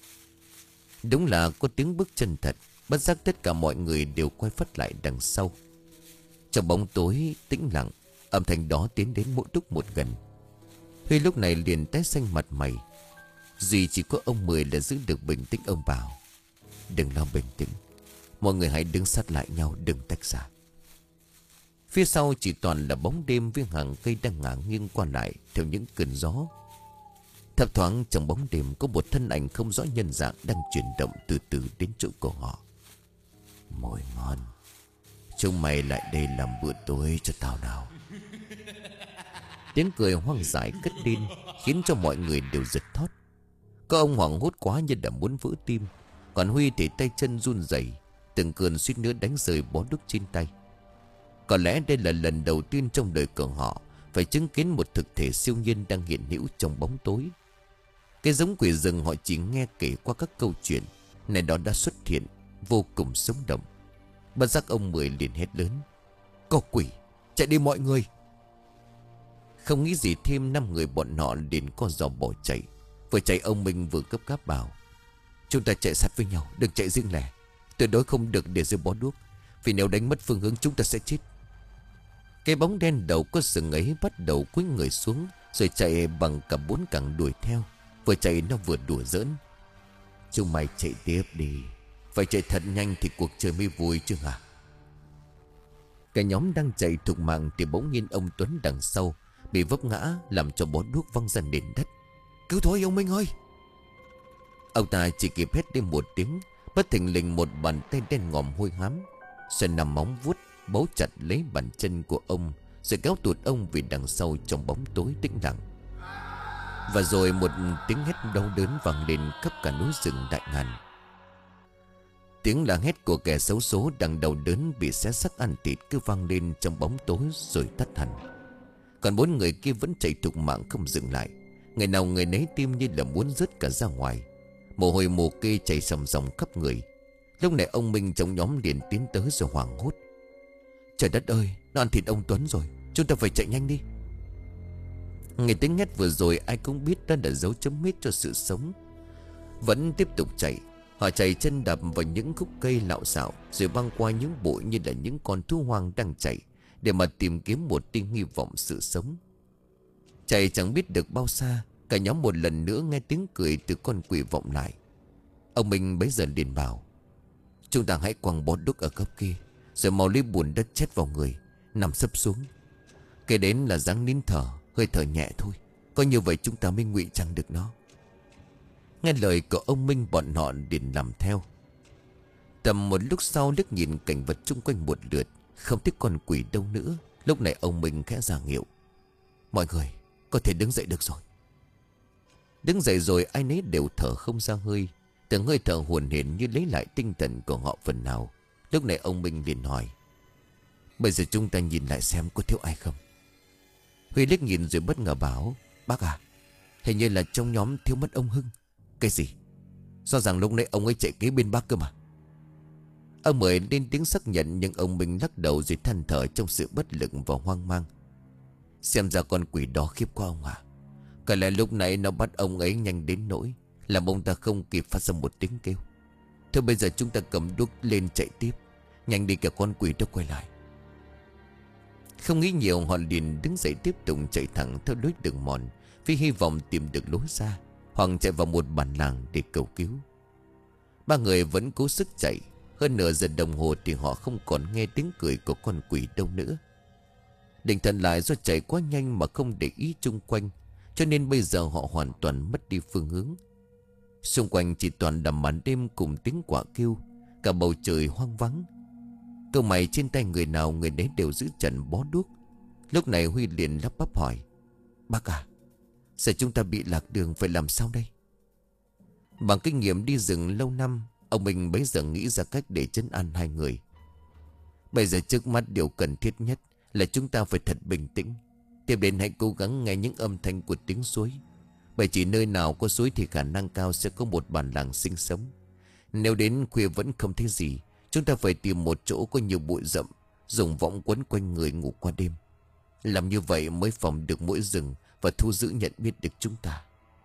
Đúng là có tiếng bước chân thật. Bất giác tất cả mọi người đều quay phắt lại đằng sau. Trong bóng tối tĩnh lặng, âm thanh đó tiến đến mỗi lúc một gần. Huy lúc này liền tái xanh mặt mày. Duy chỉ có ông Mười là giữ được bình tĩnh. Ông bảo: "Đừng lo, bình tĩnh. Mọi người hãy đứng sát lại nhau, đừng tách ra." Phía sau chỉ toàn là bóng đêm với hàng cây đang ngả nghiêng qua lại theo những cơn gió. Thấp thoáng trong bóng đêm có một thân ảnh không rõ nhân dạng đang chuyển động từ từ đến chỗ của họ. "Mồi ngon, chúng mày lại đây làm bữa tối cho tao nào." Tiếng cười hoang dại cất lên khiến cho mọi người đều giật thót. Có ông hoảng hốt quá như đã muốn vỡ tim, còn Huy thì tay chân run rẩy, từng cơn suýt nữa đánh rơi bó đuốc trên tay. Có lẽ đây là lần đầu tiên trong đời của họ phải chứng kiến một thực thể siêu nhiên đang hiện hữu trong bóng tối. Cái giống quỷ rừng họ chỉ nghe kể qua các câu chuyện, này đó đã xuất hiện, vô cùng sống động. Bất giác ông Mười liền hét lớn: "Có quỷ, chạy đi mọi người!" Không nghĩ gì thêm, năm người bọn họ liền co giò bỏ chạy. Vừa chạy ông Minh vừa cấp gáp bảo: "Chúng ta chạy sát với nhau, đừng chạy riêng lẻ. Tuyệt đối không được để rơi bó đuốc, vì nếu đánh mất phương hướng chúng ta sẽ chết." Cái bóng đen đầu có sừng ấy bắt đầu cúi người xuống, rồi chạy bằng cả bốn cẳng đuổi theo. Vừa chạy nó vừa đùa giỡn: "Chúng mày chạy tiếp đi, phải chạy thật nhanh thì cuộc chơi mới vui chứ hả?" Cả nhóm đang chạy thục mạng thì bỗng nhiên ông Tuấn đằng sau bị vấp ngã, làm cho bó đuốc văng ra nền đất. "Cứu thôi ông Minh ơi!" Ông ta chỉ kịp hét lên một tiếng, bất thình lình một bàn tay đen ngòm hôi hám Rồi nằm móng vuốt bấu chặt lấy bàn chân của ông, rồi kéo tụt ông về đằng sau trong bóng tối tĩnh lặng. Và rồi một tiếng hét đau đớn vang lên khắp cả núi rừng đại ngàn. Tiếng la hét của kẻ xấu số đang đau đớn bị xé xác ăn thịt cứ vang lên trong bóng tối rồi tắt hẳn. Còn bốn người kia vẫn chạy thục mạng không dừng lại. Người nào người nấy tim như là muốn rớt cả ra ngoài. Mồ hôi mồ kê chảy sòng sòng khắp người. Lúc này ông Minh trong nhóm liền tiến tới rồi hoảng hốt. Trời đất ơi, nó ăn thịt ông Tuấn rồi, chúng ta phải chạy nhanh đi. Nghe tiếng hét vừa rồi ai cũng biết đó là dấu chấm hết cho sự sống. Vẫn tiếp tục chạy. Họ chạy chân đạp vào những khúc cây lạo xạo, rồi băng qua những bụi như là những con thú hoang đang chạy, để mà tìm kiếm một tia hy vọng sự sống. Chạy chẳng biết được bao xa, cả nhóm một lần nữa nghe tiếng cười từ con quỷ vọng lại. Ông Minh bấy giờ liền bảo: chúng ta hãy quăng bó đuốc ở góc kia, rồi mau lấy bùn đất chết vào người, nằm sấp xuống. Kế đến là dáng nín thở, hơi thở nhẹ thôi. Có như vậy chúng ta mới ngụy trang được nó. Nghe lời của ông Minh, bọn họ liền làm theo. Tầm một lúc sau liếc nhìn cảnh vật chung quanh một lượt, không thấy con quỷ đâu nữa. Lúc này ông Minh khẽ ra hiệu: mọi người có thể đứng dậy được rồi. Đứng dậy rồi ai nấy đều thở không ra hơi. Từng hơi thở hồn hển như lấy lại tinh thần của họ phần nào. Lúc này ông Minh liền hỏi: bây giờ chúng ta nhìn lại xem có thiếu ai không. Huy liếc nhìn rồi bất ngờ bảo: bác à, hình như là trong nhóm thiếu mất ông Hưng. Cái gì? Rõ ràng lúc nãy ông ấy chạy kế bên bác cơ mà. Ông Mười lên tiếng xác nhận, nhưng ông Minh lắc đầu rồi than thở trong sự bất lực và hoang mang. Xem ra con quỷ đó khiếp quá ông à. Có lẽ lúc nãy nó bắt ông ấy nhanh đến nỗi làm ông ta không kịp phát ra một tiếng kêu. Thôi bây giờ chúng ta cầm đuốc lên chạy tiếp, nhanh đi kẻo con quỷ đó quay lại. Không nghĩ nhiều, họ liền đứng dậy tiếp tục chạy thẳng theo lối đường mòn, vì hy vọng tìm được lối ra, hoặc chạy vào một bản làng để cầu cứu. Ba người vẫn cố sức chạy. Hơn nửa giờ đồng hồ thì họ không còn nghe tiếng cười của con quỷ đâu nữa. Định thần lại, do chạy quá nhanh mà không để ý chung quanh, cho nên bây giờ họ hoàn toàn mất đi phương hướng. Xung quanh chỉ toàn là màn đêm cùng tiếng quạ kêu, cả bầu trời hoang vắng. Câu mày trên tay người nào người nấy đều giữ chặt bó đuốc. Lúc này Huy liền lắp bắp hỏi: bác à, sợ chúng ta bị lạc đường, phải làm sao đây? Bằng kinh nghiệm đi rừng lâu năm, ông Minh bấy giờ nghĩ ra cách để trấn an hai người. Bây giờ trước mắt điều cần thiết nhất là chúng ta phải thật bình tĩnh. Tiếp đến hãy cố gắng nghe những âm thanh của tiếng suối, bởi chỉ nơi nào có suối thì khả năng cao sẽ có một bản làng sinh sống. Nếu đến khuya vẫn không thấy gì, chúng ta phải tìm một chỗ có nhiều bụi rậm, dùng võng quấn quanh người ngủ qua đêm. Làm như vậy mới phòng được mũi rừng và thu giữ nhận biết được chúng ta.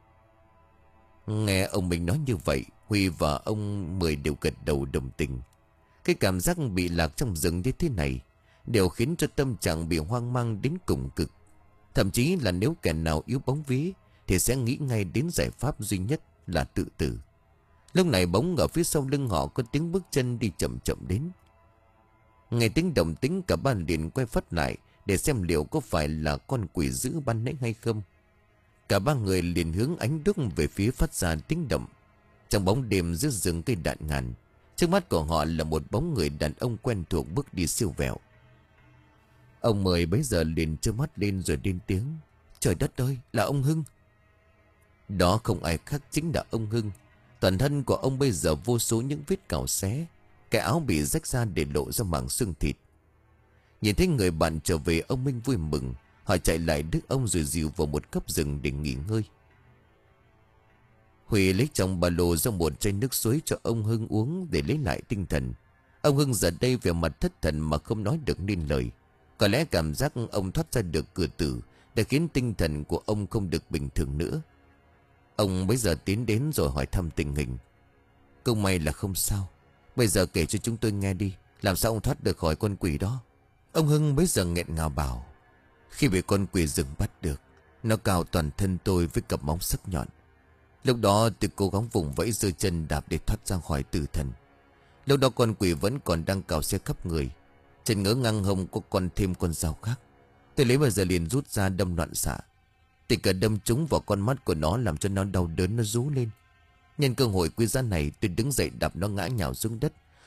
Nghe ông Minh nói như vậy, Huy và ông Mười đều gật đầu đồng tình. Cái cảm giác bị lạc trong rừng như thế này đều khiến cho tâm trạng bị hoang mang đến cùng cực. Thậm chí là nếu kẻ nào yếu bóng vía thì sẽ nghĩ ngay đến giải pháp duy nhất là tự tử. Lúc này bỗng ở phía sau lưng họ có tiếng bước chân đi chậm chậm đến. Nghe tiếng động tĩnh, cả ba liền quay phát lại để xem liệu có phải là con quỷ dữ ban nãy hay không. Cả ba người liền hướng ánh đuốc về phía phát ra tiếng động. Trong bóng đêm giữa rừng cây đạn ngàn, trước mắt của họ là một bóng người đàn ông quen thuộc bước đi siêu vẹo. Ông Mười bấy giờ liền trơ mắt lên rồi lên tiếng: trời đất ơi, là ông Hưng. Đó không ai khác chính là ông Hưng. Toàn thân của ông bây giờ vô số những vết cào xé, cái áo bị rách ra để lộ ra mảng xương thịt. Nhìn thấy người bạn trở về, ông Minh vui mừng. Họ chạy lại đứt ông rồi dìu vào một góc rừng để nghỉ ngơi. Huy lấy trong ba lô ra một chai nước suối cho ông Hưng uống để lấy lại tinh thần. Ông Hưng giờ đây vẻ mặt thất thần mà không nói được nên lời. Có lẽ cảm giác ông thoát ra được cửa tử đã khiến tinh thần của ông không được bình thường nữa. Ông bây giờ tiến đến rồi hỏi thăm tình hình. Cũng may là không sao. Bây giờ kể cho chúng tôi nghe đi, làm sao ông thoát được khỏi con quỷ đó? Ông Hưng bây giờ nghẹn ngào bảo: khi bị con quỷ rừng bắt được, nó cào toàn thân tôi với cặp móng sắc nhọn. Lúc đó tôi cố gắng vùng vẫy giơ chân đạp để thoát ra khỏi tử thần. Lúc đó con quỷ vẫn còn đang cào xe khắp người. Trên ngỡ ngang hông có còn thêm con dao khác. Tôi lấy bây giờ liền rút ra đâm loạn xạ. Tình cờ đâm trúng vào con mắt của nó, làm cho nó đau đớn, nó rú lên. Nhân cơ hội quý giá này, tôi đứng dậy đạp nó ngã nhào xuống đất,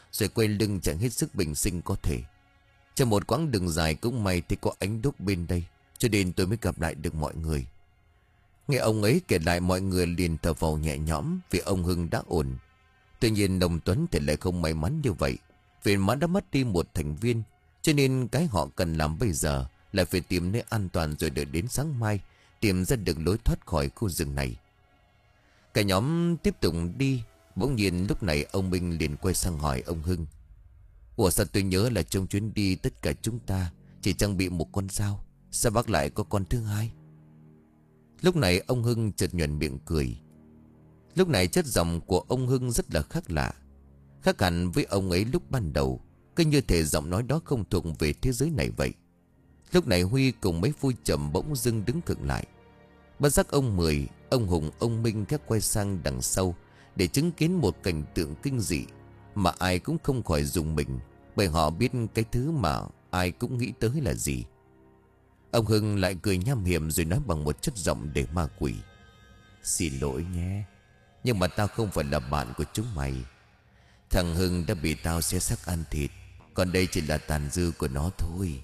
rồi quay lưng chạy hết sức bình sinh có thể. Trong một quãng đường dài cũng may thì có ánh đuốc bên đây, cho nên tôi mới gặp lại được mọi người. Nghe ông ấy kể lại, mọi người liền thở phào nhẹ nhõm vì ông Hưng đã ổn. Tuy nhiên đồng Tuấn thì lại không may mắn như vậy, vì hắn đã mất đi một thành viên. Cho nên cái họ cần làm bây giờ là phải tìm nơi an toàn, rồi đợi đến sáng mai tìm ra được lối thoát khỏi khu rừng này. Cả nhóm tiếp tục đi. Bỗng nhiên lúc này ông Minh liền quay sang hỏi ông Hưng: Ủa sao tôi nhớ là trong chuyến đi tất cả chúng ta chỉ trang bị một con dao, sao bác lại có con thứ hai? Lúc này ông Hưng chợt nhoẻn miệng cười. Lúc này chất giọng của ông Hưng rất là khác lạ, khác hẳn với ông ấy lúc ban đầu. Cứ như thể giọng nói đó không thuộc về thế giới này vậy. Lúc này Huy cùng mấy phui chậm bỗng dưng đứng khựng lại. Bất giác ông Mười, ông Hùng, ông Minh các quay sang đằng sau để chứng kiến một cảnh tượng kinh dị mà ai cũng không khỏi rùng mình, bởi họ biết cái thứ mà ai cũng nghĩ tới là gì. Ông Hưng lại cười nham hiểm rồi nói bằng một chất giọng để ma quỷ: Xin lỗi nhé, nhưng mà tao không phải là bạn của chúng mày. Thằng Hưng đã bị tao xé xác ăn thịt, còn đây chỉ là tàn dư của nó thôi.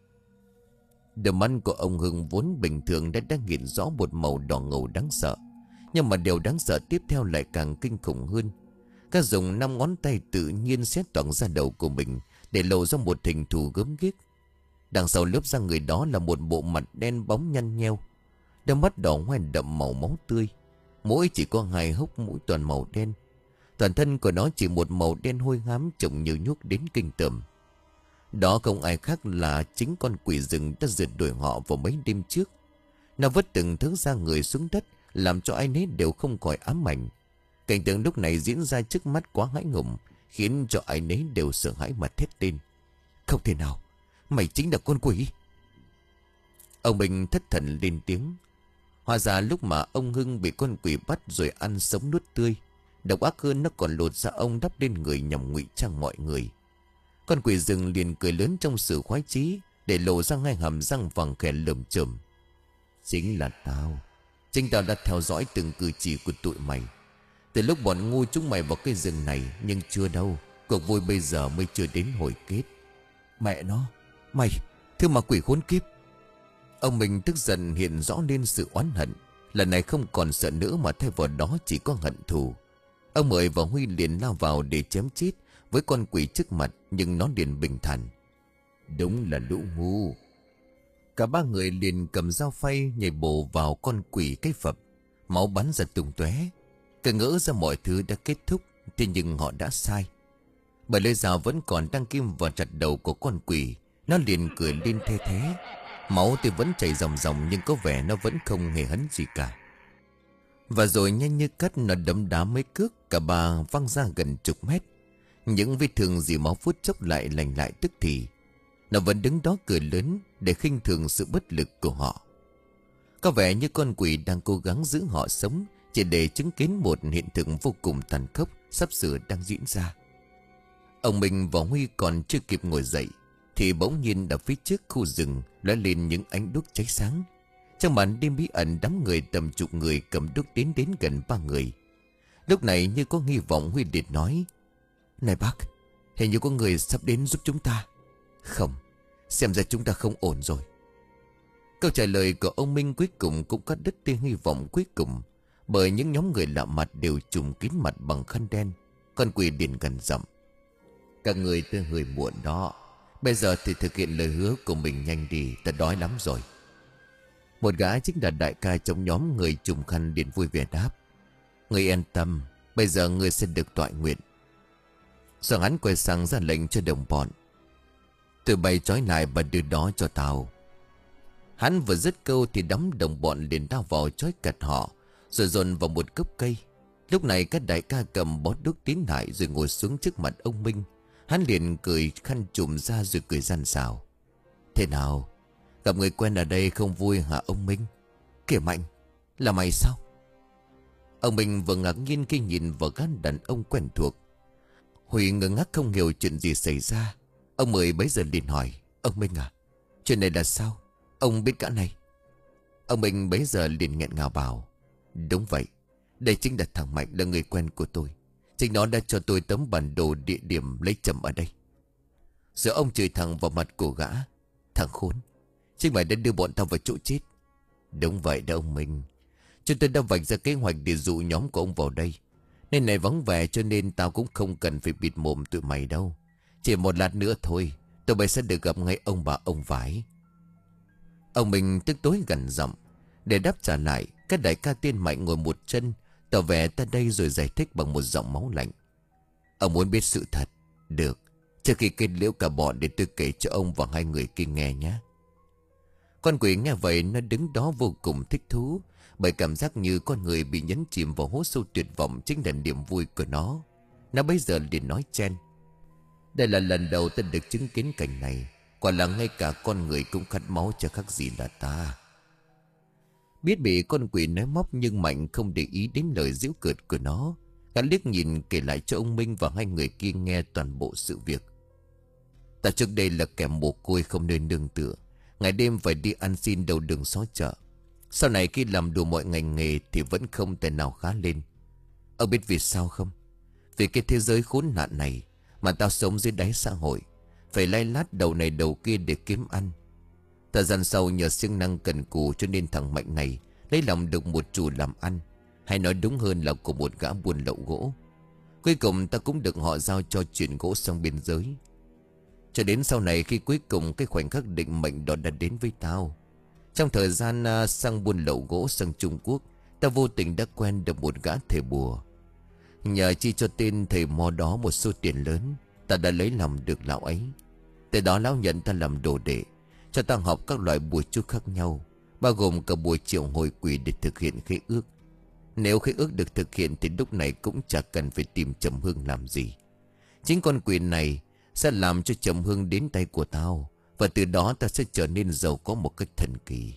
Đôi mắt của ông Hưng vốn bình thường đã đang hiện rõ một màu đỏ ngầu đáng sợ. Nhưng mà điều đáng sợ tiếp theo lại càng kinh khủng hơn. Các dùng năm ngón tay tự nhiên xé toạc ra đầu của mình, để lộ ra một hình thù gớm ghiếc. Đằng sau lớp da người đó là một bộ mặt đen bóng nhăn nheo, đôi mắt đỏ hoe đậm màu máu tươi. Mũi chỉ có hai hốc mũi toàn màu đen. Toàn thân của nó chỉ một màu đen hôi hám, trông như nhúc đến kinh tởm. Đó không ai khác là chính con quỷ rừng đã rượt đuổi họ vào mấy đêm trước. Nó vứt từng thứ da người xuống đất, làm cho ai nấy đều không khỏi ám ảnh. Cảnh tượng lúc này diễn ra trước mắt quá hãi hùng, khiến cho ai nấy đều sợ hãi mà thét lên: Không thể nào, mày chính là con quỷ! Ông Bình thất thần lên tiếng. Hóa ra lúc mà ông Hưng bị con quỷ bắt rồi ăn sống nuốt tươi, độc ác hơn nó còn lột ra ông đắp lên người nhằm ngụy trang mọi người. Con quỷ rừng liền cười lớn trong sự khoái chí, để lộ ra hai hàm răng vàng khè lởm chởm: Chính là tao. Chính tao đã theo dõi từng cử chỉ của tụi mày từ lúc bọn ngu chúng mày vào cái rừng này. Nhưng chưa đâu, cuộc vui bây giờ mới chưa đến hồi kết. Mẹ nó, mày, thứ mà quỷ khốn kiếp! Ông mình tức giận hiện rõ lên sự oán hận. Lần này không còn sợ nữa, mà thay vào đó chỉ có hận thù. Ông Mười và Huy liền lao vào để chém chết với con quỷ trước mặt, nhưng nó liền bình thản: Đúng là lũ ngu. Cả ba người liền cầm dao phay nhảy bổ vào con quỷ cái phập. Máu bắn ra tung tóe. Cả ngỡ ra mọi thứ đã kết thúc, thế nhưng họ đã sai. Bởi lưỡi dao vẫn còn đang kim vào chặt đầu của con quỷ. Nó liền cười lên the thế. Máu thì vẫn chảy ròng ròng, nhưng có vẻ nó vẫn không hề hấn gì cả. Và rồi nhanh như cắt nó đấm đá mấy cước, cả ba văng ra gần chục mét. Những vết thương dì máu phút chốc lại lành lại tức thì. Nó vẫn đứng đó cười lớn để khinh thường sự bất lực của họ. Có vẻ như con quỷ đang cố gắng giữ họ sống, chỉ để chứng kiến một hiện thực vô cùng tàn khốc sắp sửa đang diễn ra. Ông Minh và Huy còn chưa kịp ngồi dậy thì bỗng nhiên ở phía trước khu rừng lóe lên những ánh đuốc cháy sáng. Trong màn đêm bí ẩn, đám người tầm chục người cầm đuốc đến đến gần ba người. Lúc này như có hy vọng, Huy điệt nói: Này bác, hình như có người sắp đến giúp chúng ta. Không, xem ra chúng ta không ổn rồi. Câu trả lời của ông Minh cuối cùng cũng cắt đứt tia hy vọng cuối cùng, bởi những nhóm người lạ mặt đều trùm kín mặt bằng khăn đen. Con quỷ điền gần giọng: Các người tới hơi muộn đó. Bây giờ thì thực hiện lời hứa của mình nhanh đi, ta đói lắm rồi. Một gã chính là đại ca trong nhóm người trùm khăn liền vui vẻ đáp: Người yên tâm, bây giờ người sẽ được toại nguyện. Rồi hắn quay sang ra lệnh cho đồng bọn: Tụi bay trói lại và đưa đó cho tao. Hắn vừa dứt câu thì đám đồng bọn liền đao vào trói cặt họ, rồi dồn vào một gốc cây. Lúc này các đại ca cầm bó đuốc tiến lại rồi ngồi xuống trước mặt ông Minh. Hắn liền cười khăn trùm ra rồi cười gian xảo: Thế nào, gặp người quen ở đây không vui hả ông Minh? Kìa Mạnh, là mày sao? Ông Minh vừa ngạc nhiên khi nhìn vào gã đàn ông quen thuộc. Huy ngơ ngác không hiểu chuyện gì xảy ra. Ông Mười bấy giờ liền hỏi: Ông Minh à, chuyện này là sao? Ông biết gã này? Ông Minh bấy giờ liền nghẹn ngào bảo: Đúng vậy, đây chính là thằng Mạnh, là người quen của tôi. Chính nó đã cho tôi tấm bản đồ địa điểm lấy châm ở đây. Rồi ông chửi thẳng vào mặt của gã. Thằng khốn, chính mày đã đưa bọn tao vào chỗ chết. Đúng vậy đó ông Minh. Chúng tôi đã vạch ra kế hoạch để dụ nhóm của ông vào đây. Nên này vắng vẻ cho nên tao cũng không cần phải bịt mồm tụi mày đâu. Chỉ một lát nữa thôi, tụi mày sẽ được gặp ngay ông bà ông Vải. Ông Minh tức tối gần giọng. Để đáp trả lại, các đại ca tên Mạnh ngồi một chân, tỏ vẻ ta đây rồi giải thích bằng một giọng máu lạnh. Ông muốn biết sự thật? Được. Trước khi kết liễu cả bọn để tôi kể cho ông và hai người kia nghe nhé. Con quỷ nghe vậy nó đứng đó vô cùng thích thú, bởi cảm giác như con người bị nhấn chìm vào hố sâu tuyệt vọng chính là niềm vui của nó. Nó bây giờ liền nói chen. Đây là lần đầu ta được chứng kiến cảnh này. Quả là ngay cả con người cũng khát máu cho khác gì là ta. Biết bị con quỷ nói móc nhưng Mạnh không để ý đến lời giễu cợt của nó. Gã liếc nhìn kể lại cho ông Minh và hai người kia nghe toàn bộ sự việc. Ta trước đây là kẻ mồ côi không nơi nương tựa, ngày đêm phải đi ăn xin đầu đường xó chợ. Sau này khi làm đủ mọi ngành nghề thì vẫn không thể nào khá lên. Ông biết vì sao không? Vì cái thế giới khốn nạn này mà tao sống dưới đáy xã hội, phải lay lát đầu này đầu kia để kiếm ăn. Thời gian sau nhờ siêng năng cần cù cho nên thằng Mạnh này lấy lòng được một chủ làm ăn, hay nói đúng hơn là của một gã buôn lậu gỗ. Cuối cùng ta cũng được họ giao cho chuyển gỗ sang biên giới. Cho đến sau này khi cuối cùng cái khoảnh khắc định mệnh đó đã đến với tao. Trong thời gian uh, sang buôn lậu gỗ sang Trung Quốc, ta vô tình đã quen được một gã thầy bùa. Nhờ chi cho tên thầy mo đó một số tiền lớn, ta đã lấy lòng được lão ấy. Từ đó lão nhận ta làm đồ đệ, cho ta học các loại bùa chú khác nhau, bao gồm cả bùa triệu hồi quỷ để thực hiện khế ước. Nếu khế ước được thực hiện thì lúc này cũng chả cần phải tìm Trầm Hương làm gì. Chính con quỷ này sẽ làm cho Trầm Hương đến tay của tao, và từ đó ta sẽ trở nên giàu có một cách thần kỳ.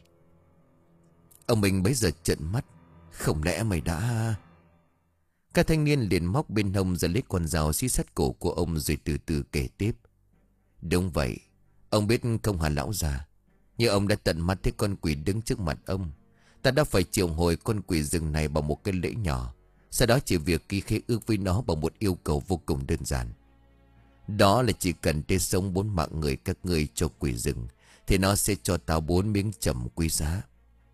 Ông Minh bấy giờ trợn mắt. Không lẽ mày đã... Các thanh niên liền móc bên hông ra lấy con dao xí sát cổ của ông rồi từ từ kể tiếp. Đúng vậy. Ông biết không hả lão già? Nhưng ông đã tận mắt thấy con quỷ đứng trước mặt ông. Ta đã phải triệu hồi con quỷ rừng này bằng một cái lễ nhỏ. Sau đó chỉ việc ký khế ước với nó bằng một yêu cầu vô cùng đơn giản. Đó là chỉ cần tê sống bốn mạng người các ngươi cho quỷ rừng, thì nó sẽ cho tao bốn miếng trầm quý giá.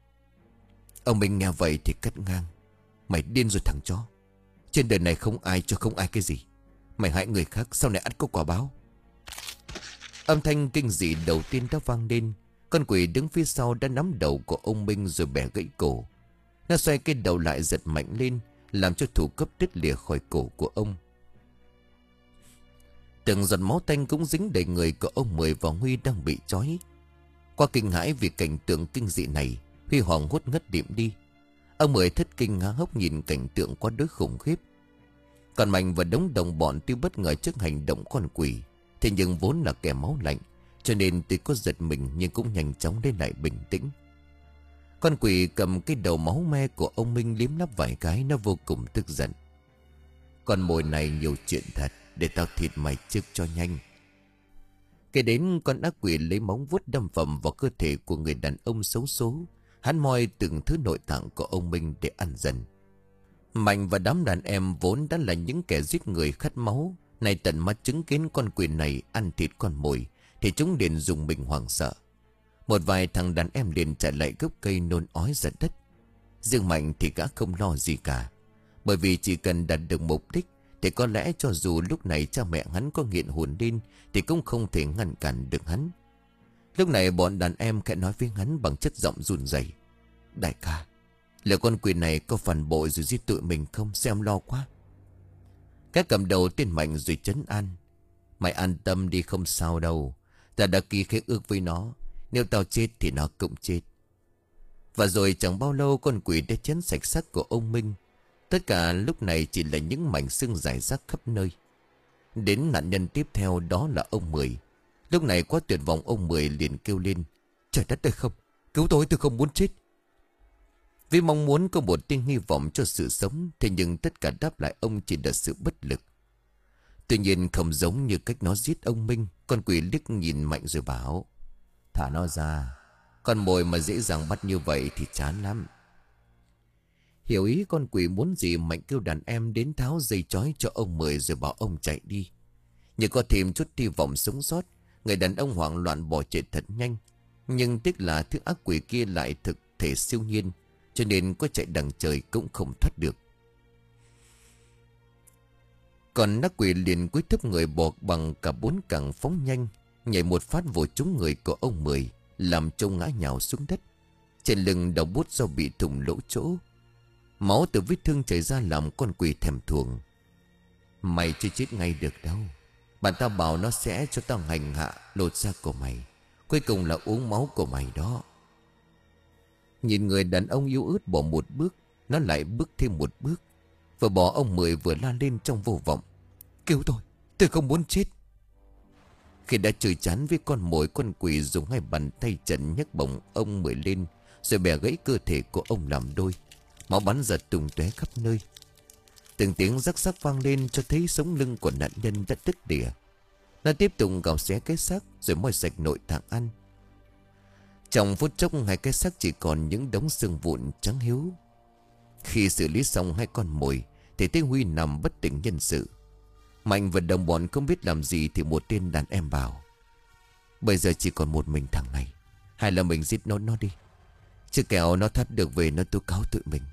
Ông Minh nghe vậy thì cắt ngang. Mày điên rồi thằng chó. Trên đời này không ai cho không ai cái gì. Mày hại người khác sau này ắt có quả báo. Âm thanh kinh dị đầu tiên đã vang lên. Con quỷ đứng phía sau đã nắm đầu của ông Minh rồi bẻ gãy cổ. Nó xoay cái đầu lại giật mạnh lên, làm cho thủ cấp đứt lìa khỏi cổ của ông. Từng giọt máu tanh cũng dính đầy người của ông Mười và Huy đang bị trói. Qua kinh hãi vì cảnh tượng kinh dị này, Huy hoảng hốt ngất điểm đi. Ông Mười thất kinh há hốc nhìn cảnh tượng quá đối khủng khiếp. Còn Mạnh và đống đồng bọn tuy bất ngờ trước hành động con quỷ, thế nhưng vốn là kẻ máu lạnh, cho nên tuy có giật mình nhưng cũng nhanh chóng lấy lại bình tĩnh. Con quỷ cầm cái đầu máu me của ông Minh liếm lắp vài cái, nó vô cùng tức giận. Con mồi này nhiều chuyện thật, để tao thịt mày trước cho nhanh. Kể đến con ác quỷ lấy móng vuốt đâm phẩm vào cơ thể của người đàn ông xấu số. Hắn moi từng thứ nội tạng của ông Minh để ăn dần. Mạnh và đám đàn em vốn đã là những kẻ giết người khát máu, nay tận mắt chứng kiến con quỷ này ăn thịt con mồi thì chúng liền dùng mình hoảng sợ. Một vài thằng đàn em liền chạy lại gốc cây nôn ói ra đất. Riêng Mạnh thì gã không lo gì cả, bởi vì chỉ cần đạt được mục đích thì có lẽ cho dù lúc này cha mẹ hắn có nghiện hồn điên thì cũng không thể ngăn cản được hắn. Lúc này bọn đàn em khẽ nói với hắn bằng chất giọng run rẩy. Đại ca, liệu con quỷ này có phản bội rồi giết tụi mình không? Xem lo quá. Các cầm đầu tên Mạnh rồi trấn an. Mày an tâm đi, không sao đâu. Ta đã ký khế ước với nó, nếu tao chết thì nó cũng chết. Và rồi chẳng bao lâu con quỷ đã chén sạch xác của ông Minh. Tất cả lúc này chỉ là những mảnh xương rải rác khắp nơi. Đến nạn nhân tiếp theo đó là ông Mười. Lúc này quá tuyệt vọng, ông Mười liền kêu lên. Trời đất ơi không, cứu tôi, tôi không muốn chết. Vì mong muốn có một tia hy vọng cho sự sống, thế nhưng tất cả đáp lại ông chỉ là sự bất lực. Tuy nhiên không giống như cách nó giết ông Minh. Con quỷ liếc nhìn Mạnh rồi bảo. Thả nó ra, con mồi mà dễ dàng bắt như vậy thì chán lắm. Hiểu ý con quỷ muốn gì, Mạnh kêu đàn em đến tháo dây trói cho ông Mười rồi bảo ông chạy đi. Nhưng có thêm chút hy vọng sống sót, người đàn ông hoảng loạn bỏ chạy thật nhanh. Nhưng tiếc là thứ ác quỷ kia lại thực thể siêu nhiên, cho nên có chạy đằng trời cũng không thoát được. Còn ác quỷ liền cúi thấp người bò bằng cả bốn cẳng phóng nhanh, nhảy một phát vồ trúng người của ông Mười, làm trông ngã nhào xuống đất. Trên lưng đầu bút do bị thủng lỗ chỗ, máu từ vết thương chảy ra làm con quỷ thèm thuồng. Mày chưa chết ngay được đâu. Bạn tao bảo nó sẽ cho tao hành hạ, lột da của mày, cuối cùng là uống máu của mày đó. Nhìn người đàn ông yếu ớt bỏ một bước, nó lại bước thêm một bước. Vừa bỏ ông Mười vừa la lên trong vô vọng: Cứu tôi, tôi không muốn chết. Khi đã chơi chán với con mồi, con quỷ dùng hai bàn tay trần nhấc bổng ông Mười lên, rồi bẻ gãy cơ thể của ông làm đôi. Máu bắn giật tung tóe khắp nơi. Từng tiếng rắc rắc vang lên cho thấy sống lưng của nạn nhân đã đứt lìa. Nó tiếp tục gào xé cái xác rồi moi sạch nội tạng ăn. Trong phút chốc, hai cái xác chỉ còn những đống xương vụn trắng hiếu. Khi xử lý xong hai con mồi thì thấy Huy nằm bất tỉnh nhân sự. Mạnh và đồng bọn không biết làm gì thì một tên đàn em bảo: Bây giờ chỉ còn một mình thằng này, hay là mình giết nó nó đi, chứ kẻo nó thoát được về nó tố cáo tụi mình.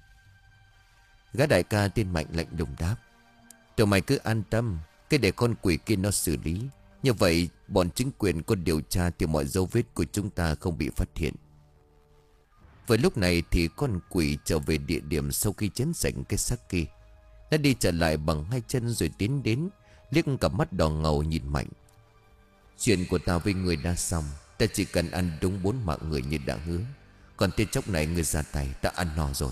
Gã đại ca tên Mạnh lạnh lùng đáp: Tụi mày cứ an tâm, cái để con quỷ kia nó xử lý. Như vậy bọn chính quyền có điều tra thì mọi dấu vết của chúng ta không bị phát hiện. Với lúc này thì con quỷ trở về địa điểm sau khi chấn sạch cái xác kia. Nó đi trở lại bằng hai chân rồi tiến đến, liếc cặp mắt đỏ ngầu nhìn Mạnh: Chuyện của tao với người đã xong, ta chỉ cần ăn đúng bốn mạng người như đã hứa. Còn tên chốc này người ra tay, ta ăn no rồi.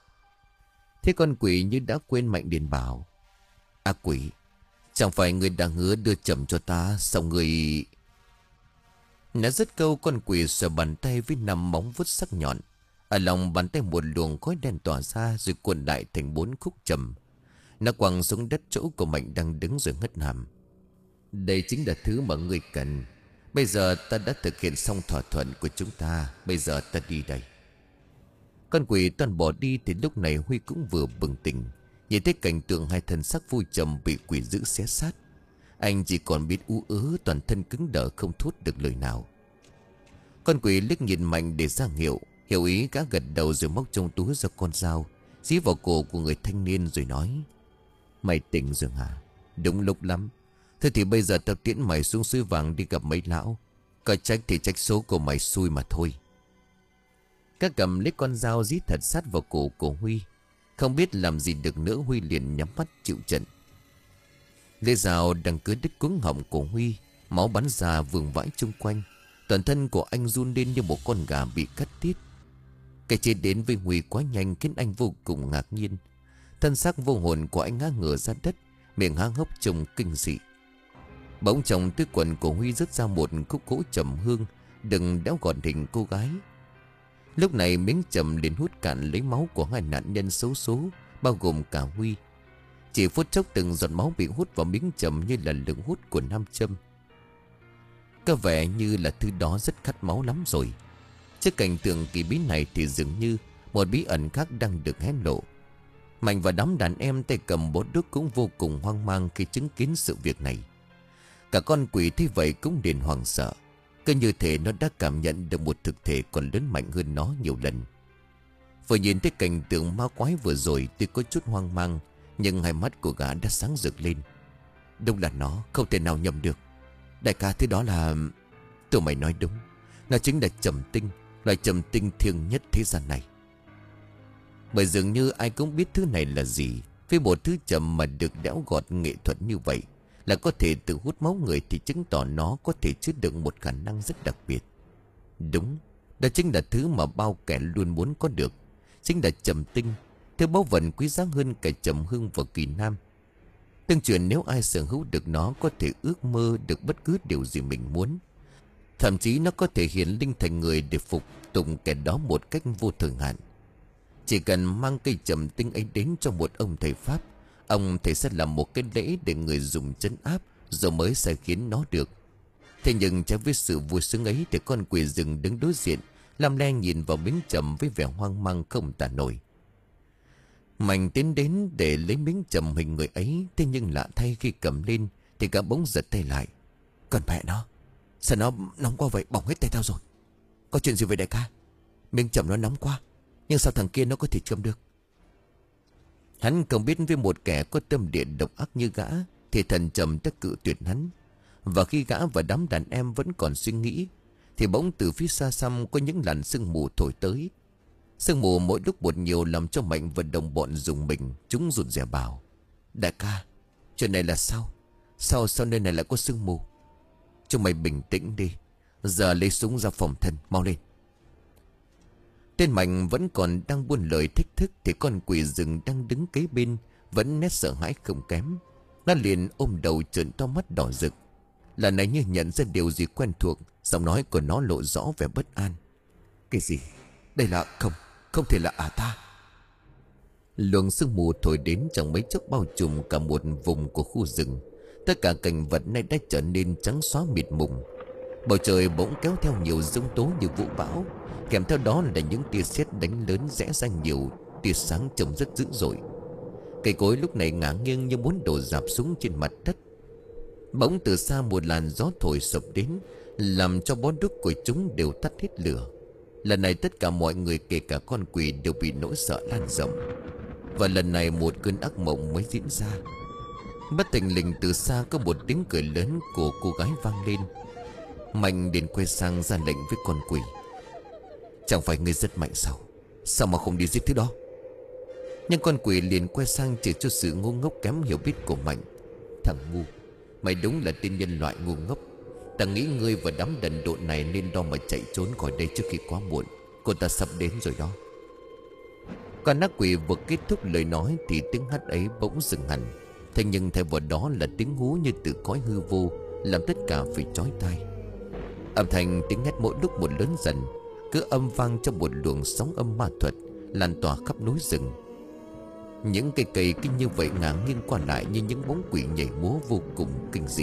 Thế con quỷ như đã quên Mạnh liền bảo: Ác quỷ, chẳng phải người đã hứa đưa chậm cho ta sao người... Nó dứt câu, con quỷ sờ bàn tay với năm móng vuốt sắc nhọn. Ở lòng bàn tay một luồng khói đen tỏa ra rồi cuộn lại thành bốn khúc trầm. Nó quăng xuống đất chỗ của Mạnh đang đứng rồi ngất hàm: Đây chính là thứ mà ngươi cần. Bây giờ ta đã thực hiện xong thỏa thuận của chúng ta. Bây giờ ta đi đây. Con quỷ toàn bỏ đi thì lúc này Huy cũng vừa bừng tỉnh, nhìn thấy cảnh tượng hai thân xác vui trầm bị quỷ dữ xé xác. Anh chỉ còn biết ú ớ, toàn thân cứng đờ không thốt được lời nào. Con quỷ liếc nhìn Mạnh để ra hiệu. Hiểu ý, gã gật đầu rồi móc trong túi ra con dao, dí vào cổ của người thanh niên rồi nói: Mày tỉnh rồi hả? Đúng lúc lắm. Thế thì bây giờ tao tiễn mày xuống suối vàng đi gặp mấy lão. Có trách thì trách số của mày xui mà thôi. Các cầm lấy con dao dí thật sát vào cổ của Huy. Không biết làm gì được nữa, Huy liền nhắm mắt chịu trận. Lưỡi dao đang cứ đứt cuống họng của Huy, máu bắn ra vương vãi chung quanh. Toàn thân của anh run lên như một con gà bị cắt tiết. Cái chết đến với Huy quá nhanh khiến anh vô cùng ngạc nhiên. Thân xác vô hồn của anh ngã ngửa ra đất, miệng há hốc trông kinh dị. Bỗng trong túi quần của Huy rớt ra một khúc gỗ trầm hương đừng đẽo gọn hình cô gái. Lúc này miếng trầm liền hút cạn lấy máu của hai nạn nhân xấu số, bao gồm cả Huy. Chỉ phút chốc từng giọt máu bị hút vào miếng trầm như là lực hút của nam châm. Có vẻ như là thứ đó rất khát máu lắm rồi. Trước cảnh tượng kỳ bí này thì dường như một bí ẩn khác đang được hé lộ. Mạnh và đám đàn em tay cầm bó đuốc cũng vô cùng hoang mang khi chứng kiến sự việc này. Cả con quỷ thấy vậy cũng liền hoảng sợ, cứ như thể nó đã cảm nhận được một thực thể còn lớn mạnh hơn nó nhiều lần. Vừa nhìn thấy cảnh tượng ma quái vừa rồi, tuy có chút hoang mang nhưng hai mắt của gã đã sáng rực lên. Đúng là nó, không thể nào nhầm được. Đại ca, thứ đó là... Tụi mày nói đúng, nó chính là trầm tinh, loài trầm tinh thiêng nhất thế gian này. Bởi dường như ai cũng biết thứ này là gì. Với một thứ trầm mà được đẽo gọt nghệ thuật như vậy, là có thể tự hút máu người, thì chứng tỏ nó có thể chứa đựng một khả năng rất đặc biệt. Đúng, đó chính là thứ mà bao kẻ luôn muốn có được. Chính là trầm tinh, thứ báu vật quý giá hơn cả trầm hương và kỳ nam. Tương truyền nếu ai sở hữu được nó có thể ước mơ được bất cứ điều gì mình muốn. Thậm chí nó có thể hiện linh thành người để phục tùng kẻ đó một cách vô thời hạn. Chỉ cần mang cây trầm tinh ấy đến cho một ông thầy Pháp, ông thầy sẽ làm một cái lễ để người dùng trấn áp, rồi mới sẽ khiến nó được. Thế nhưng trái với sự vui sướng ấy thì con quỷ rừng đứng đối diện, lam le nhìn vào miếng trầm với vẻ hoang mang không tả nổi. Mạnh tiến đến để lấy miếng chầm hình người ấy. Thế nhưng lạ thay khi cầm lên thì cả bỗng giật tay lại. Còn mẹ nó, sao nó nóng quá vậy, bỏng hết tay tao rồi. Có chuyện gì vậy đại ca? Miếng chầm nó nóng quá, nhưng sao thằng kia nó có thể châm được? Hắn không biết với một kẻ có tâm địa độc ác như gã thì thần trầm đã cự tuyệt hắn. Và khi gã và đám đàn em vẫn còn suy nghĩ thì bỗng từ phía xa xăm có những làn sương mù thổi tới. Sương mù mỗi lúc một nhiều làm cho Mạnh và đồng bọn dùng mình. Chúng rụt rè bảo: đại ca, chuyện này là sao? Sao sao nơi này lại có sương mù? Chúng mày bình tĩnh đi, giờ lấy súng ra phòng thân, mau lên. Tên Mạnh vẫn còn đang buôn lời thích thức thì con quỷ rừng đang đứng kế bên vẫn nét sợ hãi không kém. Nó liền ôm đầu trợn to mắt đỏ rực. Lần này như nhận ra điều gì quen thuộc, giọng nói của nó lộ rõ vẻ bất an. Cái gì? Đây là không, không thể là ả ta. Luồng sương mù thổi đến chẳng mấy chốc bao trùm cả một vùng của khu rừng. Tất cả cảnh vật này đã trở nên trắng xóa mịt mùng. Bầu trời bỗng kéo theo nhiều giông tố như vũ bão, kèm theo đó là những tia sét đánh lớn rẽ ra nhiều tia sáng trông rất dữ dội. Cây cối lúc này ngả nghiêng như muốn đổ rạp xuống trên mặt đất. Bỗng từ xa một làn gió thổi sộc đến, làm cho bó đuốc của chúng đều tắt hết lửa. Lần này tất cả mọi người kể cả con quỷ đều bị nỗi sợ lan rộng. Và lần này một cơn ác mộng mới diễn ra. Bất thình lình từ xa có một tiếng cười lớn của cô gái vang lên. Mạnh liền quay sang ra lệnh với con quỷ: chẳng phải ngươi rất mạnh sao? Sao mà không đi giết thứ đó? Nhưng con quỷ liền quay sang chỉ cho sự ngu ngốc kém hiểu biết của Mạnh: thằng ngu, mày đúng là tên nhân loại ngu ngốc. Ta nghĩ ngươi và đám đần độn này nên đo mà chạy trốn khỏi đây trước khi quá muộn. Cô ta sắp đến rồi đó. Con ác quỷ vừa kết thúc lời nói thì tiếng hát ấy bỗng dừng hẳn. Thế nhưng thay vào đó là tiếng hú như từ cõi hư vô, làm tất cả phải chói tai. Âm thanh tiếng hét mỗi lúc một lớn dần, cứ âm vang trong một luồng sóng âm ma thuật lan tỏa khắp núi rừng. Những cây cây kinh như vậy ngả nghiêng qua lại như những bóng quỷ nhảy múa vô cùng kinh dị.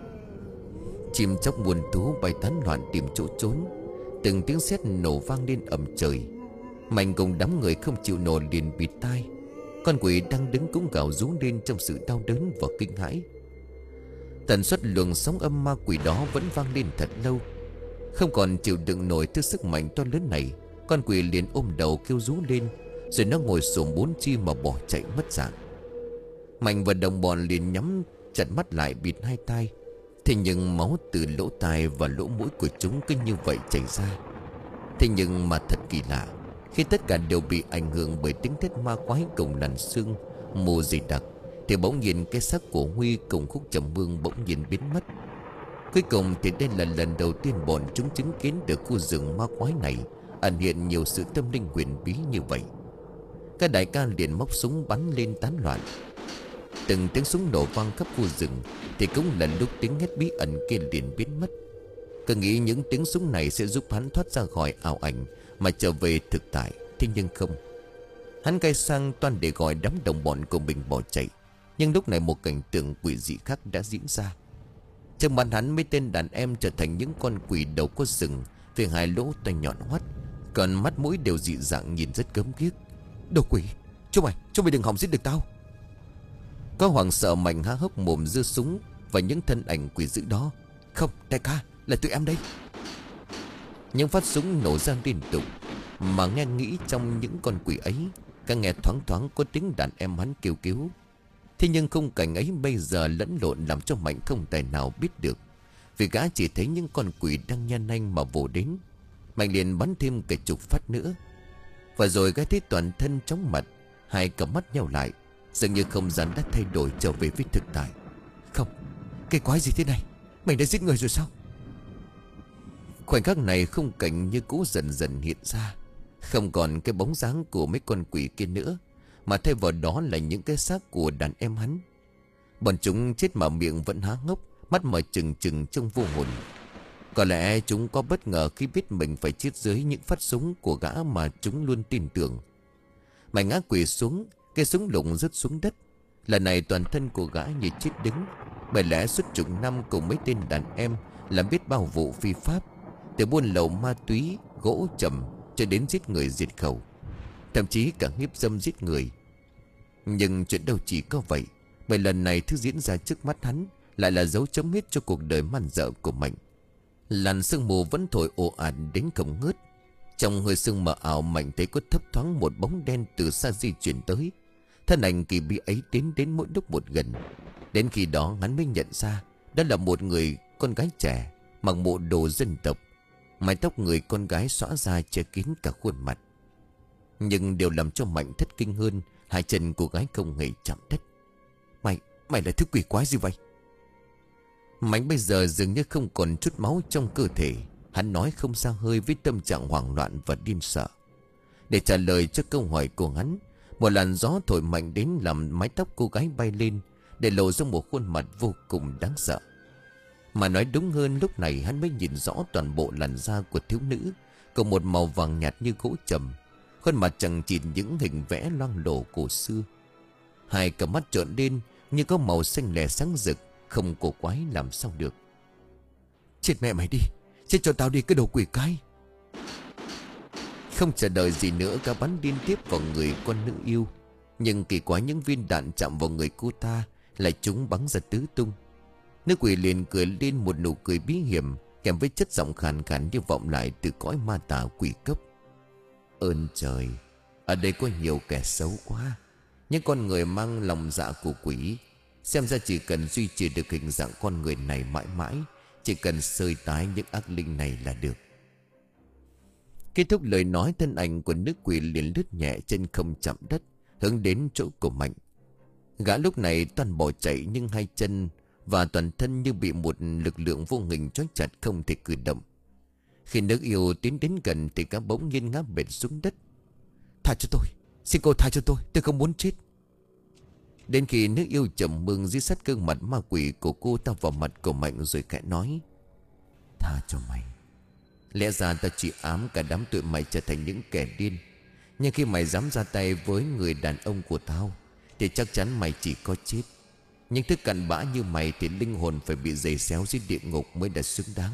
Chim chóc muôn thú bay tán loạn tìm chỗ trốn. Từng tiếng sét nổ vang lên ầm trời. Mạnh cùng đám người không chịu nổi liền bịt tai. Con quỷ đang đứng cũng gào rú lên trong sự đau đớn và kinh hãi. Tần suất luồng sóng âm ma quỷ đó vẫn vang lên thật lâu. Không còn chịu đựng nổi thứ sức mạnh to lớn này, con quỷ liền ôm đầu kêu rú lên, rồi nó ngồi xổm bốn chi mà bỏ chạy mất dạng. Mạnh và đồng bọn liền nhắm chặt mắt lại bịt hai tai. Thế nhưng máu từ lỗ tai và lỗ mũi của chúng cứ như vậy chảy ra. Thế nhưng mà thật kỳ lạ, khi tất cả đều bị ảnh hưởng bởi tiếng thét ma quái cùng làn sương mù dày đặc, thì bỗng nhiên cái xác của Huy cùng khúc trầm mương bỗng nhiên biến mất. Cuối cùng thì đây là lần đầu tiên bọn chúng chứng kiến được khu rừng ma quái này ẩn hiện nhiều sự tâm linh huyền bí như vậy. Các đại ca liền móc súng bắn lên tán loạn. Từng tiếng súng nổ vang khắp khu rừng thì cũng là lúc tiếng hét bí ẩn kia liền biến mất. Cứ nghĩ những tiếng súng này sẽ giúp hắn thoát ra khỏi ảo ảnh mà trở về thực tại, thế nhưng không. Hắn quay sang toan để gọi đám đồng bọn của mình bỏ chạy. Nhưng lúc này một cảnh tượng quỷ dị khác đã diễn ra. Trước mặt hắn mấy tên đàn em trở thành những con quỷ đầu có sừng, với hai lỗ tai nhọn hoắt, còn mắt mũi đều dị dạng nhìn rất gớm ghiếc. Đồ quỷ, chúng mày, chúng mày đừng hòng giết được tao. Có hoảng sợ Mạnh há hốc mồm giơ súng và những thân ảnh quỷ dữ đó. Không, đại ca, là tụi em đây. Những phát súng nổ ra liên tục, mà nghe nghĩ trong những con quỷ ấy, cả nghe thoáng thoáng có tiếng đàn em hắn kêu cứu. Thế nhưng khung cảnh ấy bây giờ lẫn lộn làm cho Mạnh không tài nào biết được, vì gã chỉ thấy những con quỷ đang nhanh nhanh mà vồ đến. Mạnh liền bắn thêm cả chục phát nữa. Và rồi gã thấy toàn thân chóng mặt, hai cặp mắt nhau lại, dường như không gian đã thay đổi trở về với thực tại. Không, cái quái gì thế này? Mày đã giết người rồi sao? Khoảnh khắc này khung cảnh như cũ dần dần hiện ra. Không còn cái bóng dáng của mấy con quỷ kia nữa, mà thay vào đó là những cái xác của đàn em hắn. Bọn chúng chết mà miệng vẫn há ngốc, mắt mở trừng trừng trong vô hồn. Có lẽ chúng có bất ngờ khi biết mình phải chết dưới những phát súng của gã mà chúng luôn tin tưởng. Mày ngã quỷ xuống, cái súng lụng rớt xuống đất. Lần này toàn thân của gã như chết đứng. Bởi lẽ suốt chục năm cùng mấy tên đàn em làm biết bao vụ phi pháp, từ buôn lậu ma túy, gỗ trầm cho đến giết người diệt khẩu, thậm chí cả hiếp dâm giết người. Nhưng chuyện đâu chỉ có vậy. Bởi lần này thứ diễn ra trước mắt hắn lại là dấu chấm hết cho cuộc đời man dợ của Mạnh. Làn sương mù vẫn thổi ồ ạt đến không ngớt. Trong hơi sương mờ ảo, Mạnh thấy có thấp thoáng một bóng đen từ xa di chuyển tới. Thân ảnh kỳ bí ấy đến đến mỗi lúc một gần. Đến khi đó hắn mới nhận ra đó là một người con gái trẻ, mặc bộ đồ dân tộc, mái tóc người con gái xõa ra che kín cả khuôn mặt. Nhưng điều làm cho Mạnh thất kinh hơn, hai chân cô gái không hề chạm đất. Mày, mày là thứ quỷ quái gì vậy? Mạnh bây giờ dường như không còn chút máu trong cơ thể. Hắn nói không ra hơi với tâm trạng hoảng loạn và điên sợ. Để trả lời cho câu hỏi của hắn, một làn gió thổi mạnh đến làm mái tóc cô gái bay lên, để lộ ra một khuôn mặt vô cùng đáng sợ. Mà nói đúng hơn, lúc này hắn mới nhìn rõ toàn bộ làn da của thiếu nữ, có một màu vàng nhạt như gỗ trầm. Khuôn mặt chẳng chịt những hình vẽ loang lổ cổ xưa. Hai cặp mắt trợn lên như có màu xanh lè sáng rực, không cổ quái làm sao được. Chết mẹ mày đi, chết cho tao đi cái đồ quỷ cái. Không chờ đợi gì nữa, cả bắn liên tiếp vào người con nữ yêu. Nhưng kỳ quái, những viên đạn chạm vào người cô ta lại chúng bắn ra tứ tung. Nữ quỷ liền cười lên một nụ cười bí hiểm, kèm với chất giọng khàn khàn như vọng lại từ cõi ma tà quỷ cấp. Ơn trời, ở đây có nhiều kẻ xấu quá. Những con người mang lòng dạ của quỷ. Xem ra chỉ cần duy trì được hình dạng con người này mãi mãi, chỉ cần sơi tái những ác linh này là được. Kết thúc lời nói, thân ảnh của nữ quỷ liền lướt nhẹ trên không chạm đất, hướng đến chỗ của Mạnh. Gã lúc này toàn bỏ chạy, nhưng hai chân và toàn thân như bị một lực lượng vô hình trói chặt, không thể cử động. Khi nữ yêu tiến đến gần thì gã bỗng nhiên ngã bệt xuống đất. Tha cho tôi, xin cô tha cho tôi, tôi không muốn chết. Đến khi nữ yêu trầm mừng dí sát gương mặt ma quỷ của cô ta vào mặt của Mạnh, rồi khẽ nói: Tha cho mày. Lẽ ra ta chỉ ám cả đám tụi mày trở thành những kẻ điên, nhưng khi mày dám ra tay với người đàn ông của tao thì chắc chắn mày chỉ có chết. Nhưng thứ cặn bã như mày thì linh hồn phải bị giày xéo dưới địa ngục mới là xứng đáng.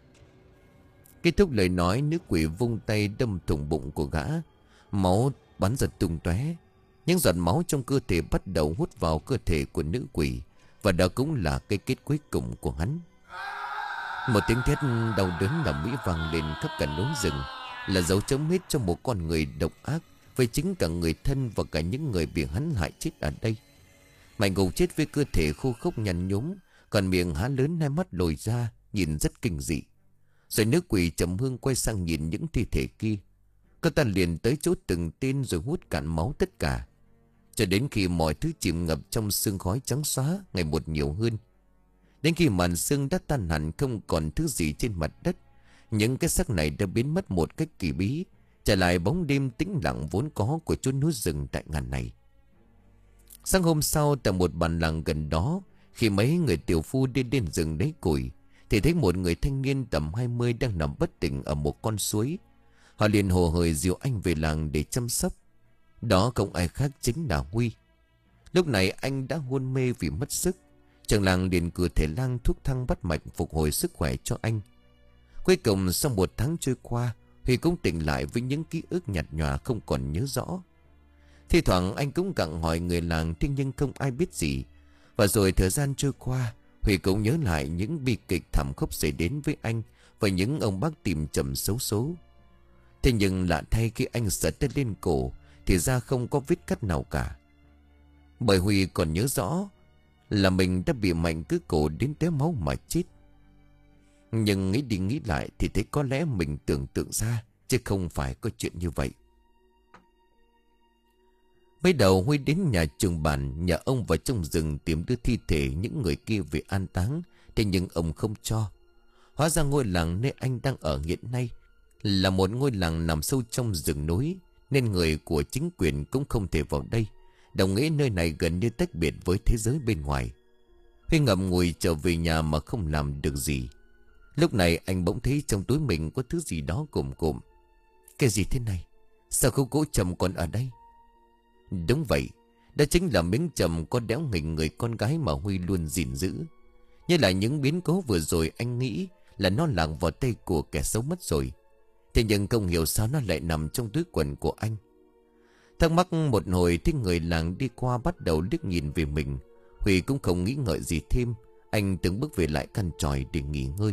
Kết thúc lời nói, nữ quỷ vung tay đâm thủng bụng của gã. Máu bắn ra tung tóe. Những giọt máu trong cơ thể bắt đầu hút vào cơ thể của nữ quỷ, và đó cũng là cái kết cuối cùng của hắn. Một tiếng thét đau đớn ầm ĩ vang lên khắp cả núi rừng, là dấu chấm hết cho một con người độc ác, với chính cả người thân và cả những người bị hắn hại chết ở đây. Mạnh gục chết với cơ thể khô khốc nhăn nhúm, còn miệng há lớn, hai mắt lồi ra, nhìn rất kinh dị. Rồi nữ quỷ trầm hương quay sang nhìn những thi thể kia. Cô ta liền tới chỗ từng tên rồi hút cạn máu tất cả, cho đến khi mọi thứ chìm ngập trong sương khói trắng xóa ngày một nhiều hơn. Đến khi màn sương đã tan hẳn, không còn thứ gì trên mặt đất, những cái xác này đã biến mất một cách kỳ bí, trả lại bóng đêm tĩnh lặng vốn có của chốn núi rừng tại ngàn này. Sáng hôm sau, tại một bản làng gần đó, khi mấy người tiểu phu đi lên rừng lấy củi, thì thấy một người thanh niên tầm hai mươi đang nằm bất tỉnh ở một con suối. Họ liền hồ hởi dìu anh về làng để chăm sóc. Đó không ai khác chính là Huy. Lúc này anh đã hôn mê vì mất sức. Trường làng liền cử thể lang thuốc thang bắt mạch phục hồi sức khỏe cho anh. Cuối cùng sau một tháng trôi qua, Huy cũng tỉnh lại với những ký ức nhạt nhòa không còn nhớ rõ. Thi thoảng anh cũng gặng hỏi người làng, thế nhưng không ai biết gì. Và rồi thời gian trôi qua, Huy cũng nhớ lại những bi kịch thảm khốc xảy đến với anh và những ông bác tìm trầm xấu số. Thế nhưng lạ thay, khi anh sờ tay lên cổ thì ra không có vết cắt nào cả. Bởi Huy còn nhớ rõ là mình đã bị Mạnh cứ cổ đến té máu mà chết. Nhưng nghĩ đi nghĩ lại thì thấy có lẽ mình tưởng tượng ra, chứ không phải có chuyện như vậy. Mới đầu Huy đến nhà trường bản, nhà ông vào trong rừng tìm đưa thi thể những người kia về an táng, thế nhưng ông không cho. Hóa ra ngôi làng nơi anh đang ở hiện nay là một ngôi làng nằm sâu trong rừng núi, nên người của chính quyền cũng không thể vào đây, đồng nghĩa nơi này gần như tách biệt với thế giới bên ngoài. Huy ngậm ngùi trở về nhà mà không làm được gì. Lúc này anh bỗng thấy trong túi mình có thứ gì đó cộm cộm. Cái gì thế này? Sao khúc gỗ trầm còn ở đây? Đúng vậy, đó chính là miếng trầm có đẽo hình người con gái mà Huy luôn gìn giữ. Như là những biến cố vừa rồi, anh nghĩ là nó lạc vào tay của kẻ xấu mất rồi. Thế nhưng không hiểu sao nó lại nằm trong túi quần của anh. Thắc mắc một hồi thấy người làng đi qua bắt đầu liếc nhìn về mình. Huy cũng không nghĩ ngợi gì thêm. Anh từng bước về lại căn tròi để nghỉ ngơi.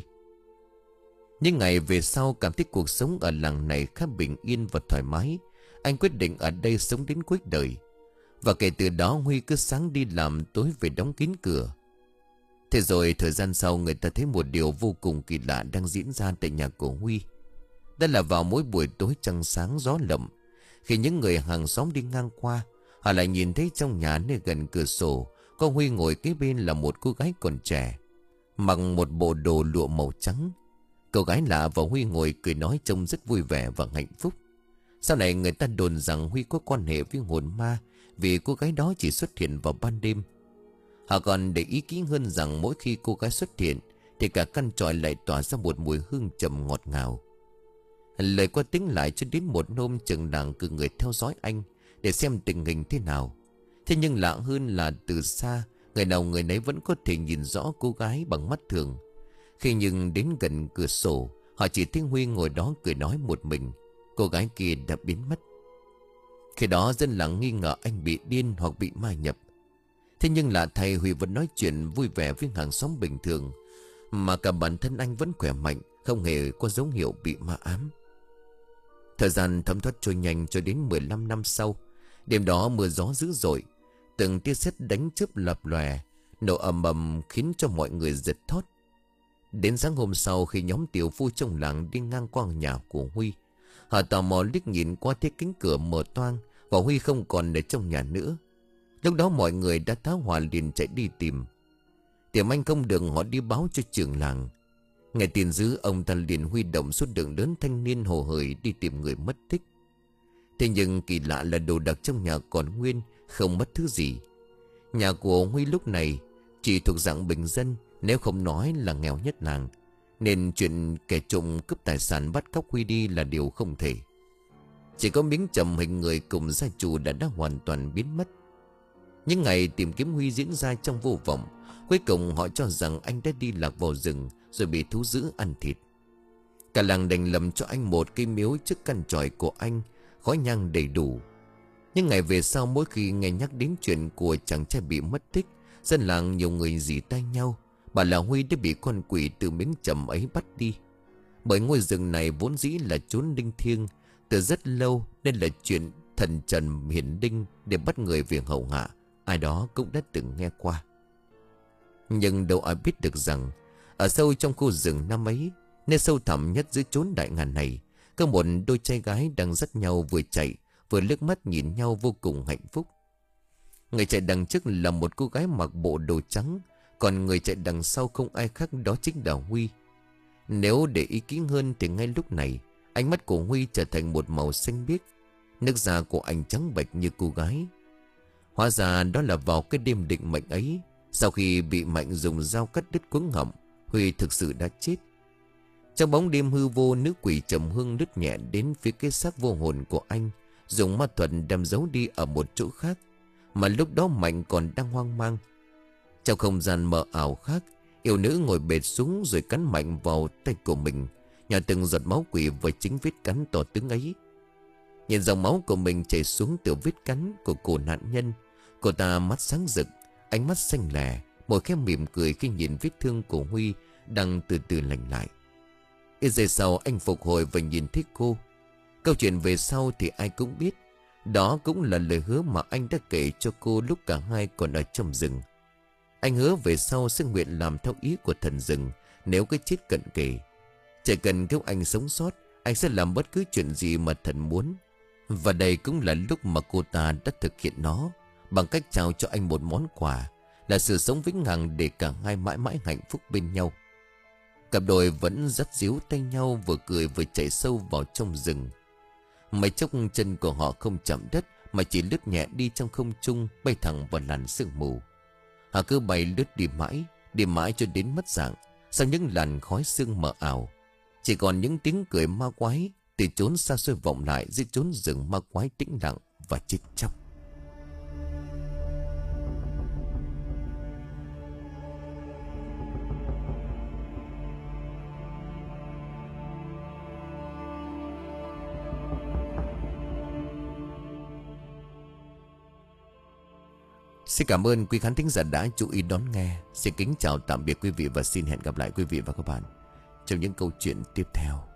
Những ngày về sau cảm thấy cuộc sống ở làng này khá bình yên và thoải mái. Anh quyết định ở đây sống đến cuối đời. Và kể từ đó Huy cứ sáng đi làm, tối về đóng kín cửa. Thế rồi thời gian sau người ta thấy một điều vô cùng kỳ lạ đang diễn ra tại nhà của Huy. Đó là vào mỗi buổi tối trăng sáng gió lộng, khi những người hàng xóm đi ngang qua, họ lại nhìn thấy trong nhà nơi gần cửa sổ có Huy ngồi kế bên là một cô gái còn trẻ, mặc một bộ đồ lụa màu trắng. Cô gái lạ và Huy ngồi cười nói trông rất vui vẻ và hạnh phúc. Sau này người ta đồn rằng Huy có quan hệ với hồn ma, vì cô gái đó chỉ xuất hiện vào ban đêm. Họ còn để ý kỹ hơn rằng mỗi khi cô gái xuất hiện thì cả căn tròi lại tỏa ra một mùi hương trầm ngọt ngào. Lời qua tính lại cho đến một hôm trường làng cử người theo dõi anh để xem tình hình thế nào. Thế nhưng lạ hơn là từ xa, người nào người nấy vẫn có thể nhìn rõ cô gái bằng mắt thường. Khi nhưng đến gần cửa sổ, họ chỉ thấy Huy ngồi đó cười nói một mình. Cô gái kia đã biến mất. Khi đó dân làng nghi ngờ anh bị điên hoặc bị ma nhập. Thế nhưng lạ thay, Huy vẫn nói chuyện vui vẻ với hàng xóm bình thường, mà cả bản thân anh vẫn khỏe mạnh, không hề có dấu hiệu bị ma ám. Thời gian thấm thoát trôi nhanh cho đến mười lăm năm sau. Đêm đó mưa gió dữ dội, từng tia sét đánh chớp lập lòe, nổ ầm ầm khiến cho mọi người giật thót. Đến sáng hôm sau, khi nhóm tiểu phu trong làng đi ngang qua nhà của Huy, họ tò mò liếc nhìn qua thấy cánh cửa mở toang và Huy không còn ở trong nhà nữa. Lúc đó mọi người đã tá hỏa liền chạy đi tìm. Tìm anh không được, họ đi báo cho trưởng làng. Nghe tin dữ, ông ta liền huy động số lượng lớn thanh niên hồ hởi đi tìm người mất tích. Thế nhưng kỳ lạ là đồ đạc trong nhà còn nguyên, không mất thứ gì. Nhà của Huy lúc này chỉ thuộc dạng bình dân, nếu không nói là nghèo nhất làng, nên chuyện kẻ trộm cướp tài sản bắt cóc Huy đi là điều không thể. Chỉ có miếng trầm hình người cùng gia chủ đã đã hoàn toàn biến mất. Những ngày tìm kiếm Huy diễn ra trong vô vọng. Cuối cùng họ cho rằng anh đã đi lạc vào rừng rồi bị thú dữ ăn thịt. Cả làng đành lầm cho anh một cây miếu trước căn tròi của anh, khói nhang đầy đủ. Nhưng ngày về sau, mỗi khi nghe nhắc đến chuyện của chàng trai bị mất tích, dân làng nhiều người rỉ tai nhau, bảo là Huy đã bị con quỷ từ miếng trầm ấy bắt đi. Bởi ngôi rừng này vốn dĩ là chốn linh thiêng từ rất lâu, nên là chuyện thần trần hiển linh để bắt người về hầu hạ, ai đó cũng đã từng nghe qua. Nhưng đâu ai biết được rằng ở sâu trong khu rừng năm ấy, nơi sâu thẳm nhất dưới chốn đại ngàn này, có một đôi trai gái đang dắt nhau vừa chạy vừa liếc mắt nhìn nhau vô cùng hạnh phúc. Người chạy đằng trước là một cô gái mặc bộ đồ trắng, còn người chạy đằng sau không ai khác, đó chính là Huy. Nếu để ý kỹ hơn thì ngay lúc này, ánh mắt của Huy trở thành một màu xanh biếc, nước da của anh trắng bệch như cô gái. Hóa ra đó là vào cái đêm định mệnh ấy, sau khi bị Mạnh dùng dao cắt đứt cuống họng, Huy thực sự đã chết. Trong bóng đêm hư vô, nữ quỷ trầm hương lướt nhẹ đến phía cái xác vô hồn của anh, dùng ma thuật đem giấu đi ở một chỗ khác, mà lúc đó Mạnh còn đang hoang mang. Trong không gian mờ ảo khác, yêu nữ ngồi bệt xuống rồi cắn Mạnh vào tay của mình, nhỏ từng giọt máu quỷ vào chính vết cắn to tướng ấy. Nhìn dòng máu của mình chảy xuống từ vết cắn của cổ nạn nhân, cô ta mắt sáng rực, ánh mắt xanh lè, môi khẽ mỉm cười khi nhìn vết thương của Huy đang từ từ lành lại. Ít giây sau, anh phục hồi và nhìn thấy cô. Câu chuyện về sau thì ai cũng biết, đó cũng là lời hứa mà anh đã kể cho cô lúc cả hai còn ở trong rừng. Anh hứa về sau sẽ nguyện làm theo ý của thần rừng nếu cái chết cận kề. Chỉ cần cứu anh sống sót, anh sẽ làm bất cứ chuyện gì mà thần muốn. Và đây cũng là lúc mà cô ta đã thực hiện nó, bằng cách trao cho anh một món quà, là sự sống vĩnh hằng để cả hai mãi mãi hạnh phúc bên nhau. Cặp đôi vẫn dắt díu tay nhau, vừa cười vừa chạy sâu vào trong rừng. Mấy chốc chân của họ không chạm đất mà chỉ lướt nhẹ đi trong không trung, bay thẳng vào làn sương mù. Họ cứ bay lướt đi mãi, đi mãi cho đến mất dạng sau những làn khói sương mờ ảo. Chỉ còn những tiếng cười ma quái từ chốn xa xôi vọng lại dưới chốn rừng ma quái tĩnh lặng và chết chóc. Xin cảm ơn quý khán thính giả đã chú ý đón nghe. Xin kính chào tạm biệt quý vị và xin hẹn gặp lại quý vị và các bạn trong những câu chuyện tiếp theo.